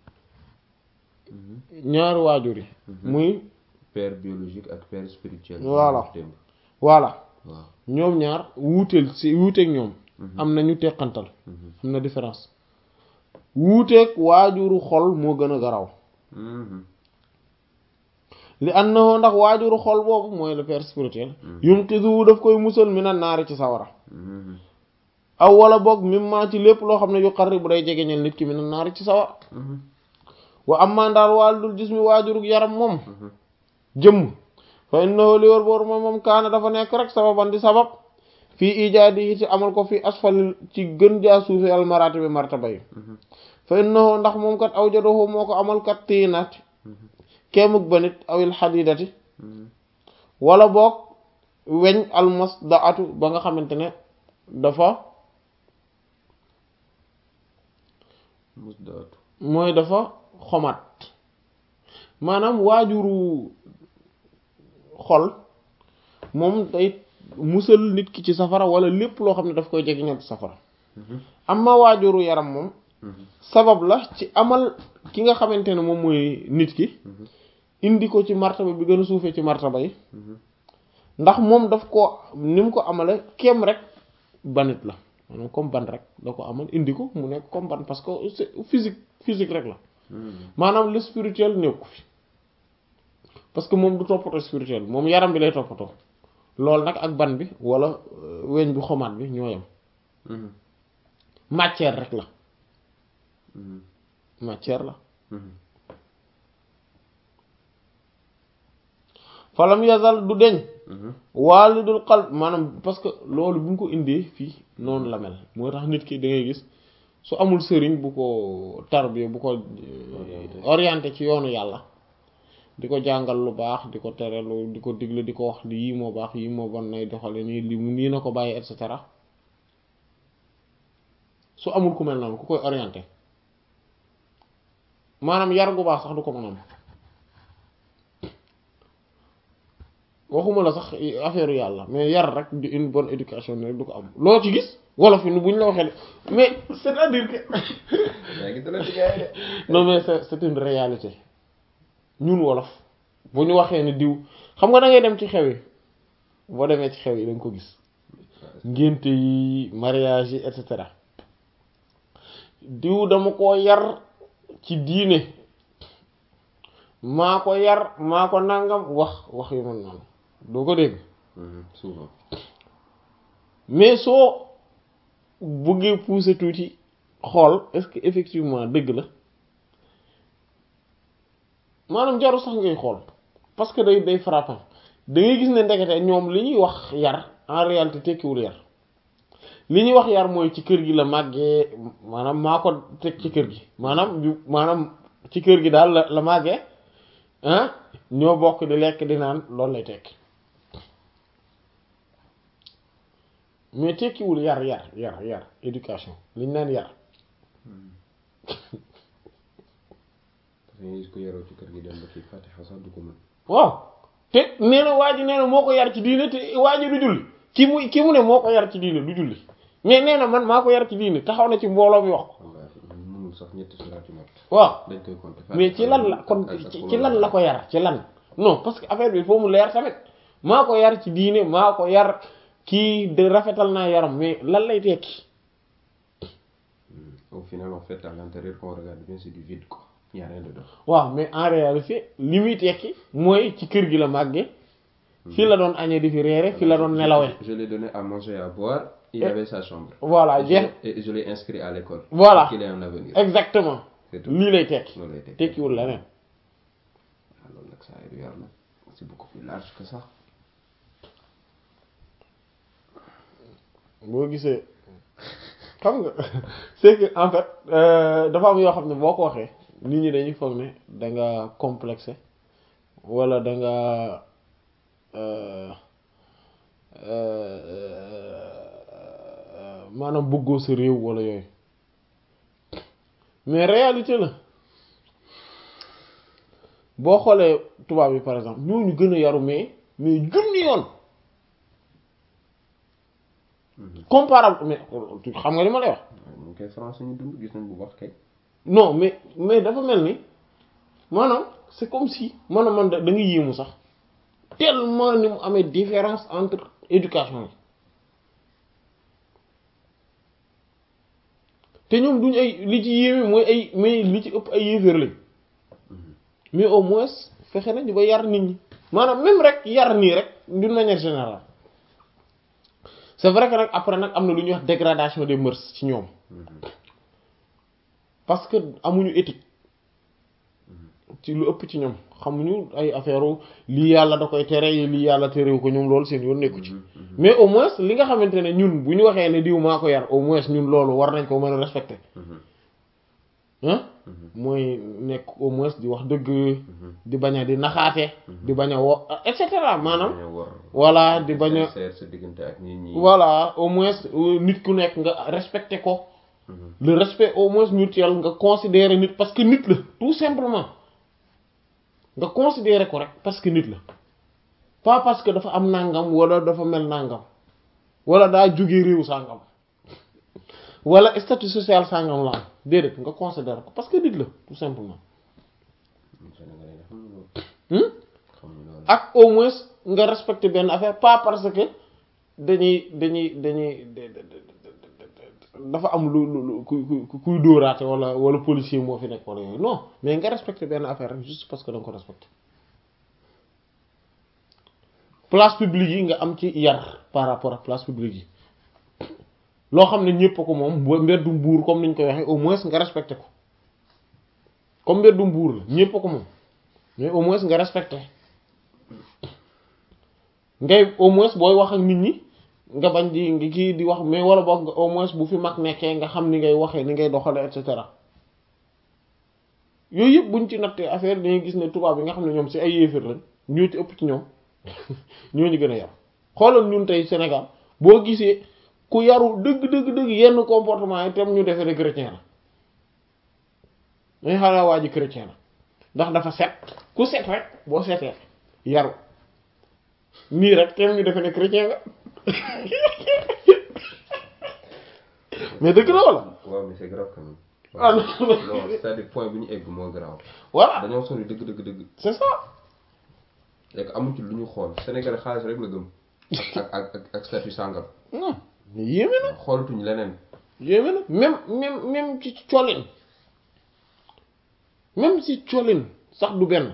ñaari waajur yi muy père biologique ak père spirituel voilà voilà ñoom ñaar wuuteel si wuuteeg ñoom am na ñu teqantal am na différence wuuteeg waajuru xol moo gën a garaw li annahu ndax waajuru xol boobu mooy le père spirituel yunqizu daf koy musal mina naari ci sawara aw wala boog mimma ci lépp loo xam ne yu qarribu day jegeñal nit ki mina naari ci sawara wa amma ndaal waalidul jismi waajurug yaram moom jëmm fa innahu li wër boor moom moom kaana dafa nekk rek sababan di sabab fii ijaadi yi ci amal ko fii asfalil ci gën jaa suufi al maratibi martaba yi fa innahu ndax moom kat awjadahu moo ko amal kat tiinaat kéemug ba nit awil xadidati wala boog weñ almusdaatu ba nga xamante ne dafa musdaatu mooy dafa xomaat maanaam waajuru xol moom day musal nit ki ci safara wala lépp loo xam ne daf koy jege ñeent safara amma waajuru yaram moom sabab la ci amal ki nga xamante ne moom mooy nit ki indi ko ci martaba bi gën a suufee ci martaba yi ndax moom daf ko ni mu ko amale kem rek banit la maanaam comme ban rek da ko amal indi ko mu nekk comme ban parce que c'est physique physique rek la maanaam le spirituel nekku fi parce que moom du toppatoo spirituel moom yaram bi lay toppatoo loolu nag ak ban bi wala weñ bi xomaat bi ñoo yem matière rek la matière la falam yazal du deñ waalidul qalb maanaam parce que loolu bu ñu ko indee fii noonu la mel moo tax nit ki da ngay gis su amul sëriñ bu ko tarbiya bu ko orienté ci yoonu yàlla di ko jàngal lu baax di ko tere lu di ko digle di ko wax li yii moo baax yii moo bon nay doxale nii li nii na ko bàyyi et cetera su amul ku mel noonu ku koy orienté maanaam yar gu baax sax du ko mën a am waxuma la sax affaire yàlla mais yar rek di une bonne éducation rek du ko am loo ci gis wolof yi nu bu ñu la waxee mais c'est-à-dire que non mais c'est c'est une réalité ñun wolof bu ñu waxee ni diw xam nga da ngay dem ci xew yi boo demee ci xew yi da nga ko gis ngénte yi mariage yi et cetera diw dama ko yar ci diine maa ko yar maa ko nangam wax wax yu mel noonu doo ko dégg souvent mais soo bëggee pousser tuuti xool est-ce que effectivement dëgg la maanaam jaru sax ngay xool parce que day day frappant da ngay gis ne ndekete ñoom li ñuy wax yar en réalité tekkiwul yar li ñuy wax yar mooy ci kër gi la màggee maanaam maa ko teg ci kër gi maanaam maanaam ci kër gi daal la la màggee ah ñoo bokk di lekk di naan loolu lay tekki mais tekkiwul yar yar yar yar éducation li ñu naan yar parce que ko yaroo ci kër gi dem ba ci Fatiha sax du ko mën waaw te nee na waa ji nee na moo ko yar ci diine te waa ji du julli ki mu ki mu ne moo ko yar ci diine du julli mais nee na man maa ko yar ci diine taxaw na ci mbooloo mi wax ko mënul sax ñetti suraat yu mat waaw dañ koy compter mais ci lan la kon ci lan la ko yar ci lan non parce que affaire bi foo mu leer tamit maa ko yar ci diine maa ko yar kii de rafetal naa yaram mais lan lay tekki au final en fait à l'intérieur quand on regarde bien c'est du vide quoi il y a rien dedans waaw mais en réalité li muy tekki mooy ci kër gi la màggee fii la doon añee di fi reere fii la doon nelawee je l'ai donné à manger à boire il avait sa chambre voilà jeex et je l'ai inscrit à l'école voilà qu'il ait un avenir exactement lii lay tekki loolu lay tekki tekkiwul leneen waaw loolu nag saa du yar nag c'est beaucoup plus large que ça boo gisee xam nga c'est que en fait dafa am yoo xam ne boo ko waxee nit ñi dañuy foog ne da nga complexé wala da nga maanaam bëggoo sa réew wala yooyu mais réalité la boo xoolee tubaab yi par exemple ñooñu gën a yaru mais mais junni yoon comparable mais xam nga li ma lay wax. ñu koy français ñu dund gis nañ bu baax kay. non mais mais dafa mel ni maanaam c'est comme si maanaam man da da nga yéemu sax tellement ni mu amee différence entre éducation yi te ñoom duñ ay li ci yéeme mooy ay mais li ci ëpp ay yéeféer lañ mais au moins fexe nañ ba yar nit ñi maanaam même rek yar nii rek d'une manière générale. c'est vrai que nag après nag am na lu ñuy wax dégradation des mœurs ci ñoom parce que amuñu éthique ci lu ëpp ci ñoom xamuñu ay affaire lii yàlla da koy tere lii yàlla terewu ko ñoom loolu seen yoon nekku ci mais au moins li nga xamante ne ñun bu ñu waxee ne diw maa ko yar au moins ñun loolu war nañ ko mën a respecter ah mooy nekk au moins di wax dëgg di bañ a di naxaate di bañ a wo et cetera maanaam voilà di bañ a sa diggante ak nit ñi voilà au moins nit ku nekk nga respecté ko le respect au moins mutuel nga considérer nit parce que nit la tout simplement nga considérer ko rek parce que nit la pas parce que dafa am nangam wala dafa mel nangam wala daa jóge réew sangam wala statut social sangam la am déedéet nga considérer ko parce que nit la tout simplement ak au moins nga respecter benn affaire pas parce que dañuy dañuy dañuy dafa am lu lu ku kuy dóoraate wala wala policier moo fi nekk wala yooyu non mais nga respecter benn affaire rek juste parce que da nga ko respecter place publique yi nga am ci yar par rapport ak place publique yi loo xam ne ñépp ko moom mbeddum buur comme niñ koy waxee au moins nga respecté ko comme mbeddum buur la ñépp ko moom mais au moins nga respecté ngay au moins booy wax ak nit ñi nga bañ di ngi kii di wax mais wala boog nga au moins bu fi mag nekkee nga xam ni ngay waxee ni ngay doxale et cetera yooyu yëpp buñ ci nattee affaire dañuy gis ne tubaab yi nga xam ne ñoom ci ay yéefar lañ ñoo ci ëpp ci ñoom ñoo ñu gën a yar xoolal ñun tey Sénégal boo gisee ku yaru dëgg dëgg dëgg yenn comportement yi tam ñu defee ne chrétien la dañu xaaral waa ji chrétien la ndax dafa set ku set rek boo setee yaru nii rek tam ñu defee ne chrétien nga mais dëgg la wala. waaw mais c'est grave quand même. ah non non c'est-à-dire point bu ñu egg moo grave. voilà dañoo sori dëgg dëgg dëgg. c'est ça. léegi amu ci lu ñu xool Sénégal xaalis rek la gëm. ak ak ak ak statut sàngam. non mais yéeme na. xoolatuñ leneen. yéeme na même même même ci colin même ci colin sax du benn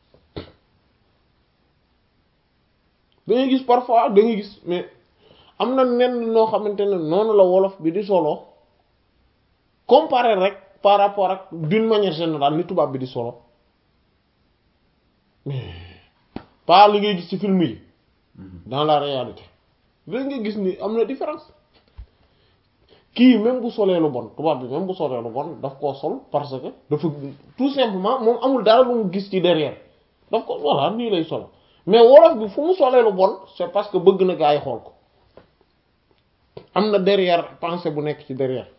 da ngay gis parfois da ngay gis mais am na nen noo xamante ne noonu la wolof bi di solo comparé rek par rapport ak d'une manière générale ni tubaab bi di solo mais pas li ngay gis ci film yi dans la réalité da nga gis ni am na différence kii même bu solee lu bon tubaab bi même bu solee lu bon daf koo sol parce que dafa tout simplement moom amul dara lu mu gis ci derrière daf ko voilà nii lay solo mais wolof bi fu mu solee lu bon c'est parce que bëgg na gaa yi xool ko am na derrière pensée bu nekk ci derrière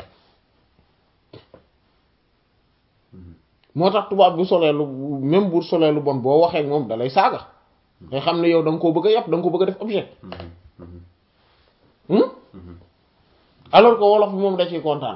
moo tax tubaab bi solee lu même bu solee lu bon boo waxee ak moom da lay saaga nga xam ne yow da nga koo bëgg a yàpp da nga ko bëgg a def objet alors que wolof bi moom da ciy kontaan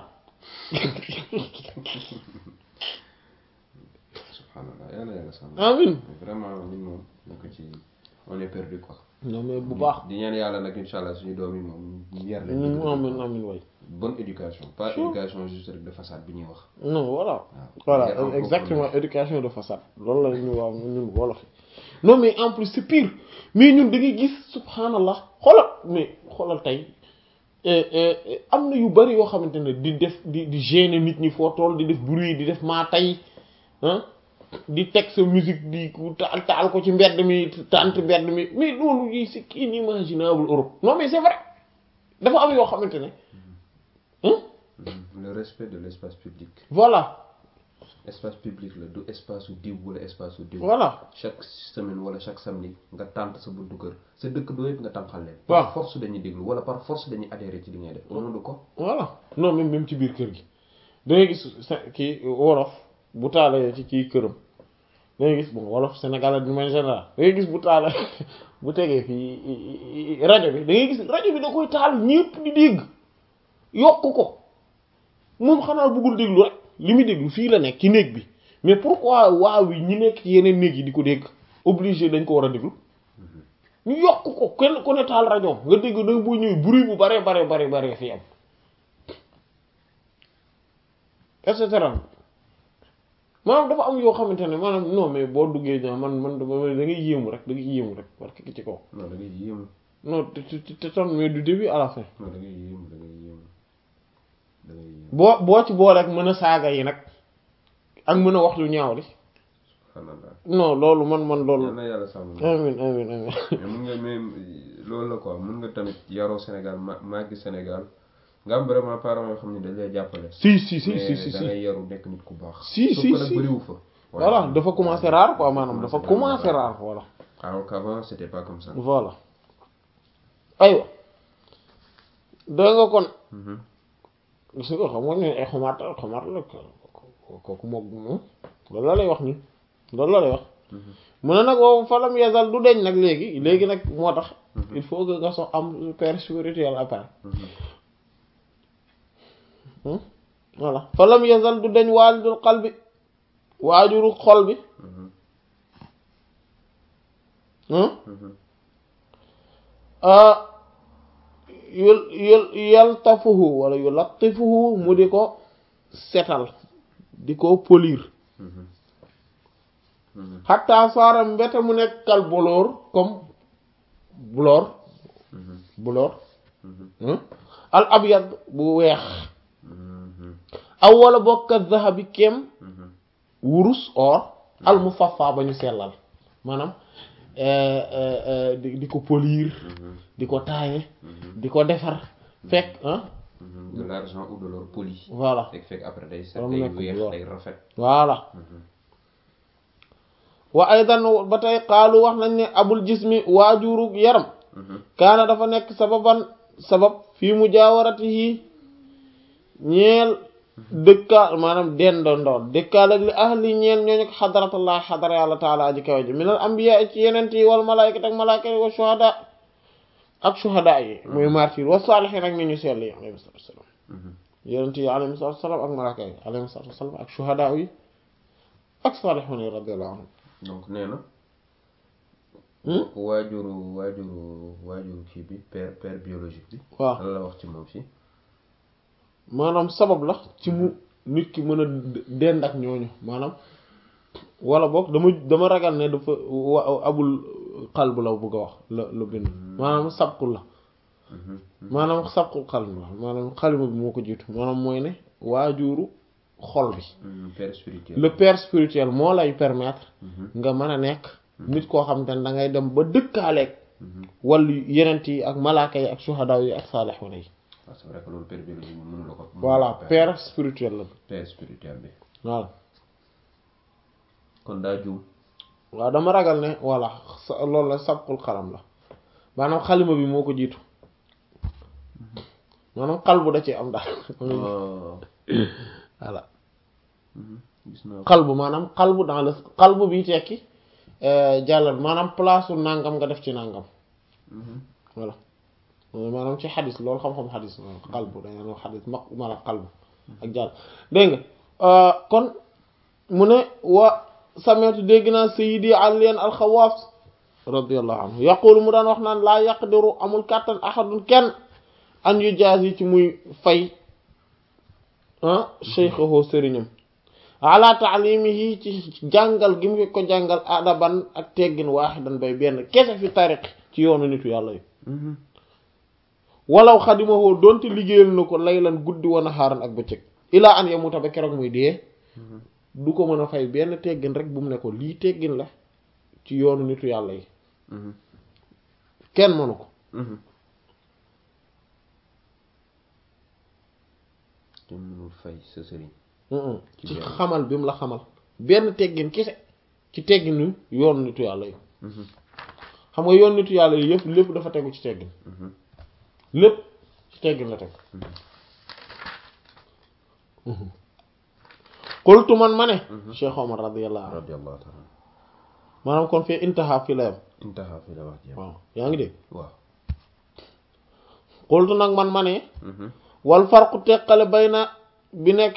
subhanallah yàlla yàlla sàmm. amin vraiment ñun moom ñu ko ci on est perdu quoi. non mais bu baax di ñaan yàlla nag incha allah suñu doom yi moom yar leen. ñu amin amin way bonne éducation pas éducation juste rek de façade bi ñuy wax. non voilà voilà exactement éducation de façade loolu la ñu waaw ñun wolof yi non mais en plus c'est pire mais ñun da ngay gis subhanallah xoolal mais xoolal tey am na yu bari yoo xamante ne di def di di gêner nit ñi foo tool di def bruit di def maa tey di teg sa musique di taal taal ko ci mbedd mi tànt mbedd mi mais loolu yi c'est inimaginable Europe non mais c'est vrai dafa am yoo xamante ne le respect de l'espace public. voilà espace public la du espace su diw wala espace su diw. voilà chaque semaine wala chaque samedi nga tànt sa buntu kër sa dëkk doo yëpp nga tànqal leen. waaw par force dañuy déglu wala par force dañuy adhérer ci li ngay def. au nom de quoi. voilà non même même ci biir kër gi da ngay gis sa kii wolof bu taalee ci kii këram da ngay gis bon wolof Sénégal d'une manière générale da ngay gis bu taalee bu tegee fii rajo bi da ngay gis rajo bi da koy taal ñépp di dégg yokk ko moom xanaa bëggul déglu rek li muy déglu fii la nekk ci néeg bi mais pourquoi waaw yi ñi nekk ci yeneen néeg yi di ko dégg obligé dañ ko war a déglu ñu yokk ko kenn ku ne taal rajo nga dégg da boo ñëwee bruit bu bare bare bare bare fi am et cetera maanaam dafa am yoo xamante ne maanaam non mais boo duggee ñaa man man da ngay yéemu rek da ngay yéemu rek parce que ci kaw. non da ngay yéemu. non te te te ton mais du début à la fin. non da ngay yéemu da ngay yéemu da ngay yéemu. boo boo ci boole ak mën a saaga yi nag ak mën a wax lu ñaaw li. subhanallah. non loolu man man loolu. yal na yàlla sàmm. amiin amiin amiin. mais mun nga même loolu la quoi mun nga tamit yaroo Sénégal ma màggi Sénégal nga am vraiment parents yoo xam ne dañ lay jàppale. si si si si si da ngay yaru nekk nit ku baax. si si si bëriwu fa. voilà dafa commencer rare quoi maanaam dafa commencer rare voilà. alors qu'avant c'était pas comme ça. voilà aywa dégg nga kon. gis nga xam nga ne ay xumaat xumaat la kooku moom loolu la lay wax nii loolu la lay wax. mu ne nag wow falam yazal du deñ nag léegi léegi nag moo tax. il faut que nga so am père spirituel après. voilà falam yazal du deñ waalidul qalbi waajuru xol bi. yul yul yaltafuhu wala yulattifuhu mu di ko setal di ko polir xatta saara mbete mu nekkal boloor comme buloor buloor al abyad bu weex aw wala bokka zahabi kem wurus or al musaffa ba ñu sellal maanaam di di ko polir di ko taaye di ko defar fekk ah de l'argent ou de l'or poli voilà fekk fekk après day set day weex day rafet voilà wa aydan ba tey xaalu wax nañ ne abul jismi waajuru yaram kaana dafa nekk sababan sabab fii mujaawaratihi ñeel dëkkaal maanaam dendandoo dëkkaal ak li ahli ñeel ñooñu ko xadaratullah xadara yàlla taala aji kawe ji minal ambiya ci yenent yi wal malaaykat ak malaaykat yi wa shuhada ak shuhada yi muy martyr wa saalihin ak ni ñu sell yi alayhi salaatu wasalaam yenent yi alayhi salaatu wasalaam ak malaaykat yi alayhi salaatu wasalaam ak shuhada yi ak saalihun yi radiyallahu anhum donc nee na waajuru waajuru waajuru kii bi père père biologique bi waaw lan la wax ci moom fii maanaam sabab la ci mu nit ki mën a dend ak ñooñu maanaam wala boog dama dama ragal ne dafa abul qalb la bëgg a wax la la bind maanaam sabqul la maanaam sabqul qalb la maanaam xalima bi moo ko jiitu maanaam mooy ne waajuru xol bi père spirituel le père spirituel moo lay permettre nga mën a nekk nit koo xam te ne da ngay dem ba dëkkaaleeg wàllu yenent yi ak malaaka yi ak suhada yi ak saalixuna yi c'est vrai que loolu père biologique bi mënu la ko voilà père spirituel la père spirituel bi voilà kon daa juum waaw dama ragal ne voilà loolu la sabqul xalam la maanaam xalima bi moo ko jiitu maanaam xal bu da ci am daal voilà xalbu maanaam xalbu dans le xalbu bi tekki jàllal maanaam place u nàngam nga def ci nàngam voilà maanaam ci xadis loolu xam-xam xadis xalbu dañu wax xadis mag maanaam xalbu ak jàll dégg nga kon mu ne wa sameetu dégg naa sayyidi aliyan alxawaas radiyallahu anhu yaqulu mu daan wax naan laa yaqdiru amul kàttan ahadun kenn an yu jaas yi ci muy fay ah cheikhahu sëriñam ala taalimihi ci jàngal gi mu ko jàngal adaban ak teggin waaxidan bay benn kese fi tariq ci yoonu nitu yàlla yi walaw xadimahoo doonte liggéeyal na ko laylan guddi wan a xaaran ak bëccëg ilaa an yamuta ba keroog muy dee du ko mën a fay benn teggin rek bu mu ne ko lii teggin la ci yoonu nitu yàlla yi kenn mënu ko kenn mënul fay sa sëriñ ci xamal bi mu la xamal benn teggin kese ci tegginu yoonu nitu yàlla yi xam nga yoonu nitu yàlla yi yëpp lépp dafa tegu ci teggin lépp ci teggin la teg qultu man ma ne Cheikh Omar radiyallahu anhu radiyallahu ta'ala maanaam kon fii intaha fi la yam intaha fi la wax waaw yaa ngi dégg waaw qultu nag man ma ne wal farqu teqale bayna bi nekk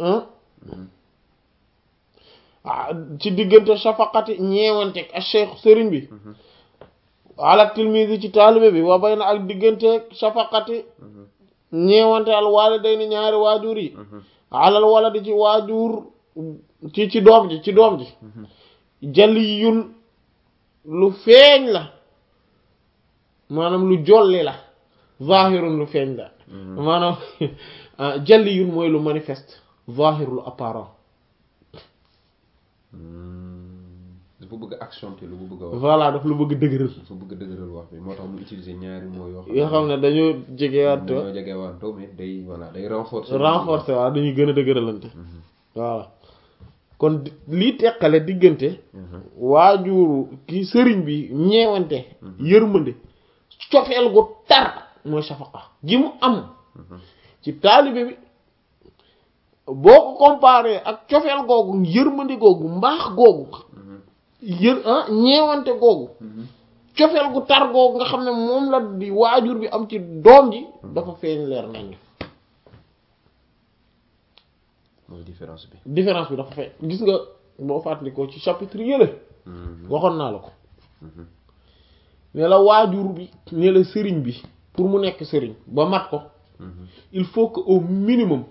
ci diggante shafaqati ñeewanteeg ak cheikh sëriñ bi ala tilmisi ci taalibe bi wa bayna ak digganteeg shafaqati ñeewante al walidayni ñaari waajur yi alal waladi ci waajur ci ci doom ji ci doom ji jaliyun lu feeñ la maanaam lu jolli la zahirun lu feeñ la maanaam jaliyun mooy lu manifeste zahir lu apparent dafa bëgg accentuer lu mu bëgg a wax. voilà daf lu bëgg dëgëral. dafa bëgg dëgëral wax bi moo tax mu utiliser ñaari mots yoo xam yoo xam ne dañoo jegewaatoo dañoo jegewaatoo mais day voilà day renforcer. renforcer waaw dañuy gën a dëgëralante. voilà kon lii teqale diggante. waajuru ki sëriñ bi ñeewante. yërmande cofeel gu tar mooy safaqa gi mu am. ci taalibe bi boo ko comparé ak cofeel googu yërmande googu mbaax googu. yër ah ñeewante googu. cofeel gu tar googu nga xam ne moom la di waajur bi am ci doom ji dafa feeñ leer nañu. mooy différence bi. différence bi dafa feeñ gis nga boo fàttalikoo ci chapitre yële. waxoon naa la ko. ne la waajur bi ne la sëriñ bi pour mu nekk sëriñ ba mat ko. il faut que au minimum.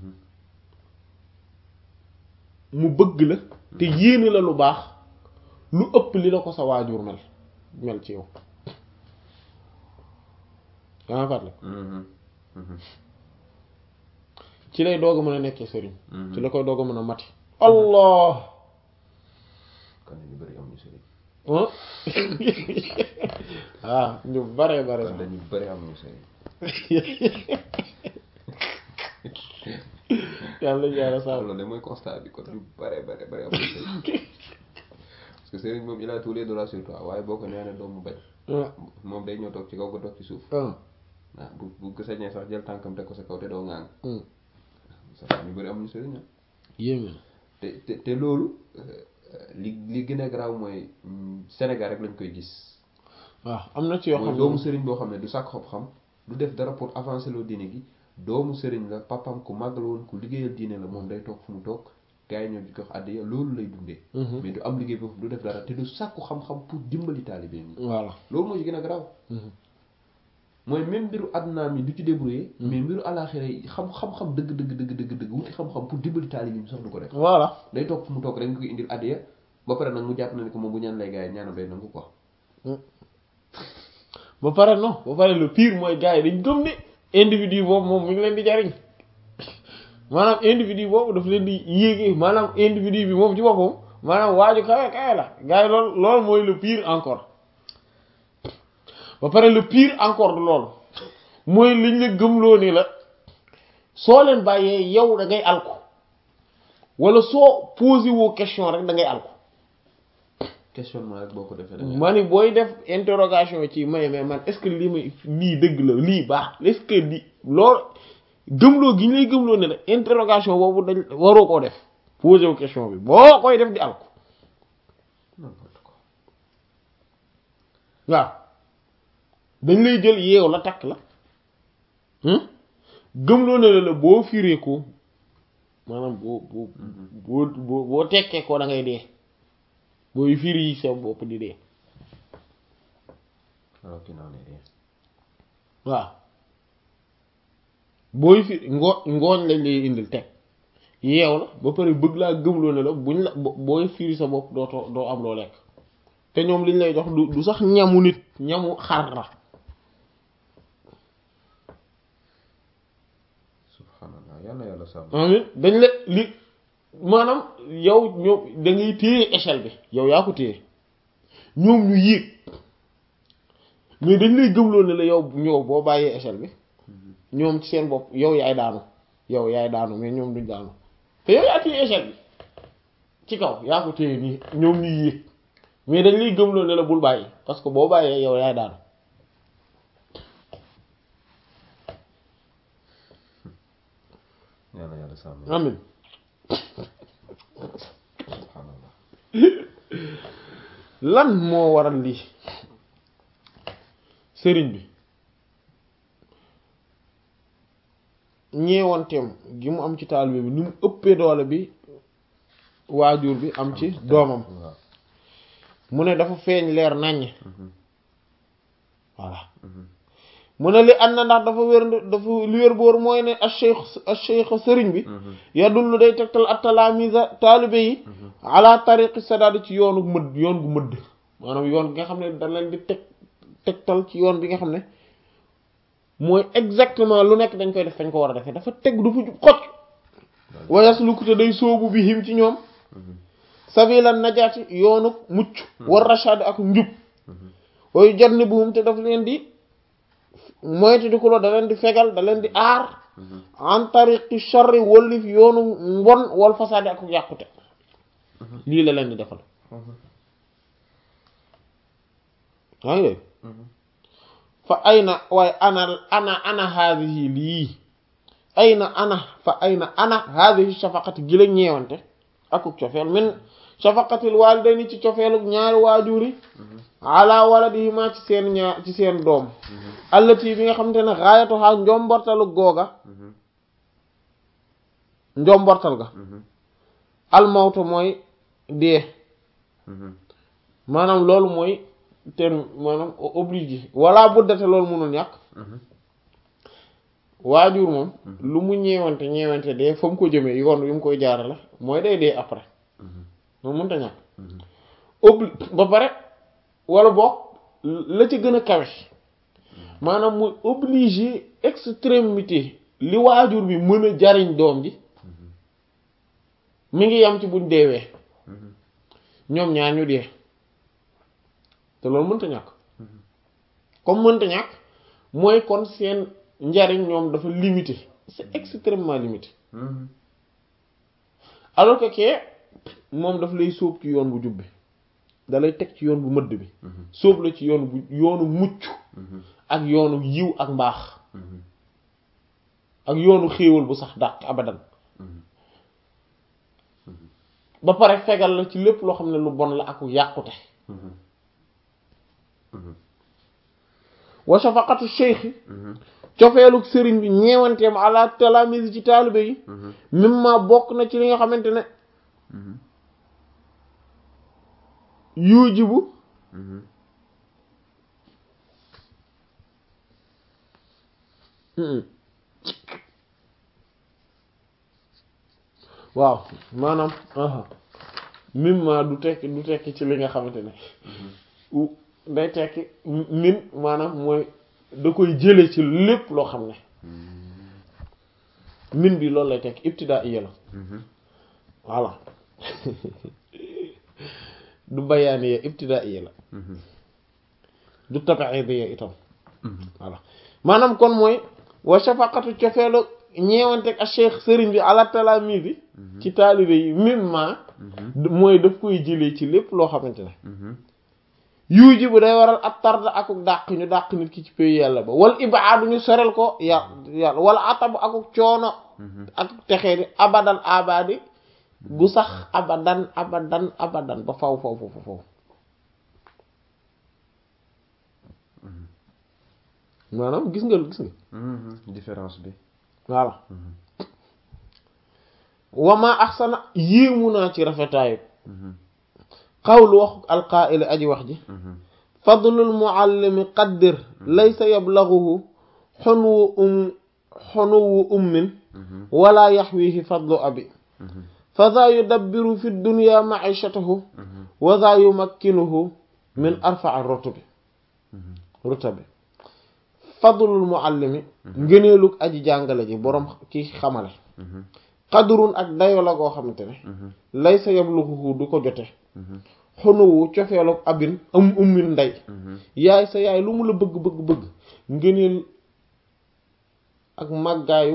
mu bëgg la te yéene la lu baax lu ëpp li la ko sa waajur mel mel ci yow yaa ngi fàttali ci lay doog a mën a nekkee sëriñ ci la koy doog a mën a mati allah kon ñu bari am ñu sëriñ ah ñu bare bare kon dañu bari am ñu sëriñ yàlla yàlla saa loolu de mooy constat bi kon ñu bare bare bare am ñu sëriñ parce que sëriñ moom il a tous les droits sur toi waaye boo ko ñaanee doom mu bañ moom day ñëw toog ci kaw nga toog ci suuf waaw bu bu ko sañee sax jël tànkam teg ko sa kaw te doo ŋaan sa ñu bari am ñu sëriñ yéeme te te te loolu li li gën a garaaw mooy Sénégal rek lañ koy gis waaw am na ci yoo xam ne doomu sëriñ boo xam ne du sàkk xam-xam du def dara pour avancer loo diine gi doomu sëriñ la papam ku màggal woon ku liggéeyal diine la moom day toog fu mu toog gars yi ñoo di ko wax àddiya loolu lay dundee mais du am liggéey boobu du def dara te du sàkku xam-xam pour dimbali taalibe yi voilà loolu moo ci gën a garaaw mooy même mbiru àdduna mi du ci débrouiller mais mbiru àllaaxira yi xam xam-xam dëgg dëgg dëgg dëgg dëgg wuti xam-xam pour dimbali taalibe yi sax du ko def voilà day toog fu mu toog rek nga koy indil àddiya ba pare nag mu jàpp na ne ko moom bu ñaan lay gars yi ñaanal day nangu quoi ba pare non ba pare le pire mooy gars yi dañ gëm ne individu boobu moom mi ngi leen di jariñ maanaam individu boobu daf leen di yéegi maanaam individu bi moom ci boppam maanaam waaju kawe kawe la gars yi loolu loolu mooy le pire encore ba pare le pire encore du loolu mooy liñ la gëmloo ni la soo leen bàyyee yow da ngay alko wala soo posé woo question rek da ngay alko questionnement rek boo ko defee ma ni booy def interrogation ci may mais man est-ce que lii may lii dëgg la lii baax est-ce que lii loolu gëmloo gi ñu lay gëmloo ne la interrogation boobu dañ waroo koo def posé wu question bi boo koy def di alko waaw dañ lay jël yeew la takk la gëmloo ne la la boo firee ko maanaam boo boo boo boo boo tekkee ko da ngay dee booy firi yi sa bopp di dee waaw booy firi ngoo ngooñ lañ lay indil teg yeew la ba pare bëgg laa gëmloo ne la buñ la booy firi sa bopp doo too doo am loo lekk te ñoom liñ lay jox du du sax ñamu nit ñamu xar la subhanallah yàlla yàlla sàmm amin dañ la li maanaam yow ñoom da ngay téye échelle bi yow yaa ko téye ñoom ñu yéeg mais dañ lay gëmloo ne la yow ñëw boo bàyyee échelle bi ñoom ci seen bopp yow yaay daanu yow yaay daanu mais ñoom duñ daanu te yow yaa téye échelle bi ci kaw yaa ko téye nii ñoom ñu yéeg mais dañ lay gëmloo ne la bul bàyyi parce que boo bàyyee yow yaay daanu yàlla yàlla sàmm amin lan moo waral lii sëriñ bi ñeewanteem gi mu am ci taalibe bi ni mu ëppee doole bi waajur bi am ci doomam mu ne dafa feeñ leer naññ voilà mu ne li ànd na ndax dafa wér dafa li wér boor mooy ne al cheikh al cheikh sëriñ bi yadullu day tegtal at talaamisa taalibe yi ala tariqi sadaad ci yoonu mëdd yoon gu mëdd maanaam yoon bi nga xam ne da leen di teg tegtal ci yoon bi nga xam ne mooy exactement lu nekk dañ koy def dañ ko war a defee dafa teg dafa jub xocc wayas lu ko te day sóobu bi him ci ñoom sabilan najaati yoonu mucc war rashad ak njub ooy janni buum te daf leen di moytu di ko da leen di fegal da leen di aar an tariqi sharri wallif yoonu mbon wal fasaadi ak yàqute lii la leen di defal yaa ngi dégg fa ayna waaye ana ana ana haadihi lii ayna ana fa ayna ana haadihi shafaqati gi la ñeewante akuk cofeel min shafaqatil waalidayni ci cofeeluk ñaari waajuri ala waladihima ci seen ñaar ci seen doom allati bi nga xamante ne gaayatuha njombortalu googa njombortal ga almawtu mooy dee maanaam loolu mooy terme maanaam obligé wala buddate loolu mënul ñàkk waajur moom lu mu ñeewante ñeewante dee fa mu ko jëmee yoon wi mu koy jaarale mooy day dee après moom mënta ñàkk obli ba pare wala boog la ci gën a kawe maanaam muy obligé extrémité li waajur bi mën a jariñ doom ji mi ngi yam ci buñ deewee ñoom ñaar ñu dee te loolu mënta ñàkk comme mënta ñàkk mooy kon seen njariñ ñoom dafa limité c'est extrêmement limité alors que kee moom daf lay sóob ci yoon bu jubbi da lay teg ci yoon bu mëdd bi sóob la ci yoon bu yoonu mucc ak yoonu yiw ak mbaax ak yoonu xéewal bu sax dàq abadan ba pare fegal la ci lépp loo xam ne lu bon la ak yàqute wa shafaqatu shaykh cofeeluk sëriñ bi ñeewanteem ala talamise ci taalibe yi mimma bokk na ci li nga xamante ne yujibu waaw maanaam mimma du tekki du tekki ci li nga xamante ne day tekki min maanaam mooy da koy jële ci lépp loo xam ne min bi loolu lay tekki ibtidaa iya la voilà du bayaani ya ibtidaa iya la du tabi'i ya itam voilà maanaam kon mooy wa shafaqatu cofeelu ñeewanteeg ak cheikh sëriñ bi ala talaami bi ci taalibe yi mimma mooy daf koy jëlee ci lépp loo xamante ne yuuji bu day waral ab tarda akuk dàq ñu dàq nit ki ci pays yàlla ba wal ibaadu ñu sorel ko yàlla yàlla wala atabu akuk coono ak texee di abadan abadi gu sax abadan abadan abadan ba faw faw faw faw maanaam gis nga gis nga différence bi voilà wama ahsana yéemu naa ci rafetaayu xawlu wax alqaa'il aji wax ji fadlul muallimi qaddir laysa yablaghuhu xunwu um xunuwu ummin wala yaxwihi fadlu abi fa za yudabbiru fi dunya ma'ishatahu wa za yumakkinuhu min arfa'i rutubi rutabi fadlul muallimi ngëneelug aji jàngale ji boroom ki xamale qadrun ak dayo la goo xamante ne laysa yablughuhu du ko jote xunuwu cofeelu abin am ummin ndey yaay sa yaay lu mu la bëgg bëgg bëgg ngëneel ak màggaayu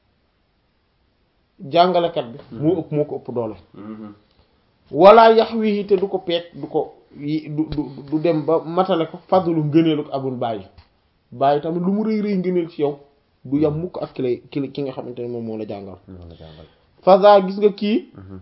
jàngalekat bi moo ëpp moo ko ëpp doole walla yax wii te du ko peeg du ko du du du dem ba matale ko fadlu ngëneelu ak abun bàyyi bàyyi tamit lu mu rëy rëy ngëneel ci yow du yam mukk ak ki lay ki ki nga xamante ne moom moo la jàngal faza gis nga kii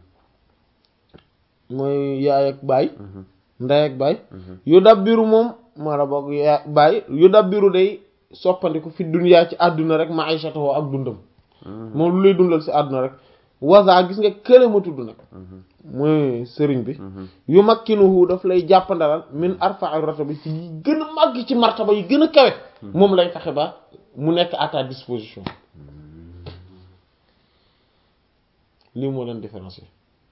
mooy yaay ak baay ndey ak baay yu dabbiru moom mara boog yaay baay yu dabbiru day soppandiku fi dunyaa ci àdduna rek ma'ishatahu ak dundam moom lu lay dundal ci àdduna rek waza gis nga kële ma tudd nag mooy sëriñ bi yu makkinuhu daf lay jàppandalal min arfa'i ratabi ci yi gën a màgg ci martaba yi gën a kawe moom lay fexe ba mu nekk à ta disposition lii moo leen différencier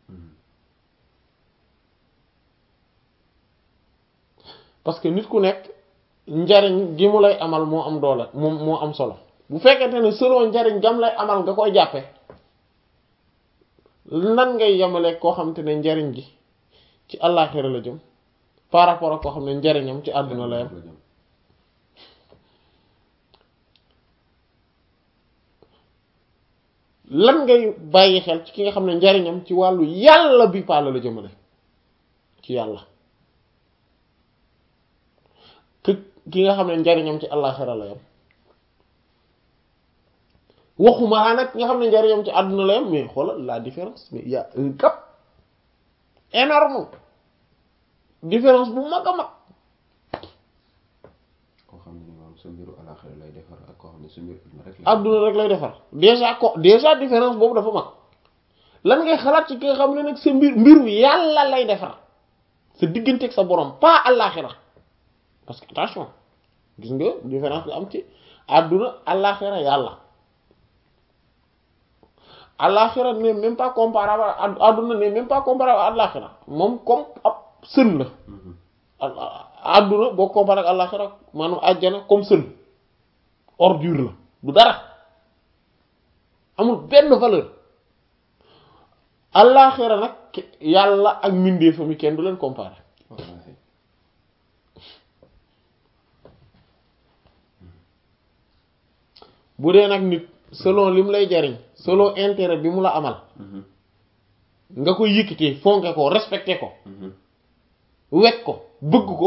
parce que nit ku nekk njariñ gi mu lay amal moo am doole moom moo am solo bu fekkente ne selon njariñ gam lay amal nga koy jàppe nan ngay yemale koo xam te ne njariñ gi ci àllaaxira la jëm par rapport ak koo xam ne njariñam ci àdduna la yam lan ngay bàyyi xel ci ki nga xam ne njariñam ci wàllu yàlla bi paala la jëmale ci yàlla ki ki nga xam ne njariñam ci àllaaxira la yam waxuma nag ki nga xam ne njariñam ci àdduna la yam mais xoolal la différence mais il y a un gap énorme différence bu mag a mag koo xam ne moom sa mbiru àllaaxira lay defar ak koo xam ne sa mbiru àdduna rek lay defar déjà ko déjà différence boobu dafa mag lan ngay xalaat ci ki nga xam ne nag sa mbir mbiru yàlla lay defar sa digganteeg sa borom pas àllaaxira parce que attention gis nga différence bi am ci àdduna àllaaxira yàlla àllaaxira n'est même pas comparable àdduna n'est même pas comparable à àllaaxira moom comme ab sën la àdduna boo comparé ak àllaaxira maanaam àjjana comme sën ordure la du dara amul benn valeur àllaaxira nag yàlla ak mbindeefam yi kenn du leen comparé bu dee nag nit selon lim lay jariñ selon intérêt bi mu la amal nga koy yëkkatee fonke ko respecté ko wekk ko bëgg ko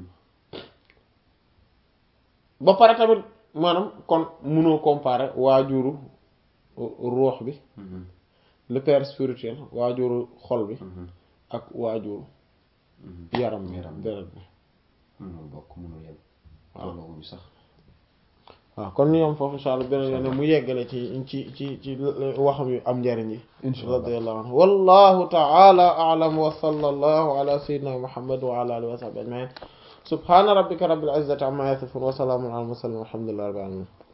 ba pare tamit maanaam kon mënoo comparer waajuru ruux bi le père spirituel waajuru xol bi ak waajuru yaram deret bi mënul bokk mënul yem waaw sax waaw kon ñu am foofu insha Allah beneen yoon mu yeggale ci ci ci ci waxam yu am njariñ yi radiyallahu anhu wallahu ta'ala a'lam wa sallallahu ala sayyidina Muhammad wa ala alihi wa sahbihi ajma'in subhana rabbika rabbil izzati amma yasifun wa salamun ala al mursalin walhamdulillahi rabbil alamin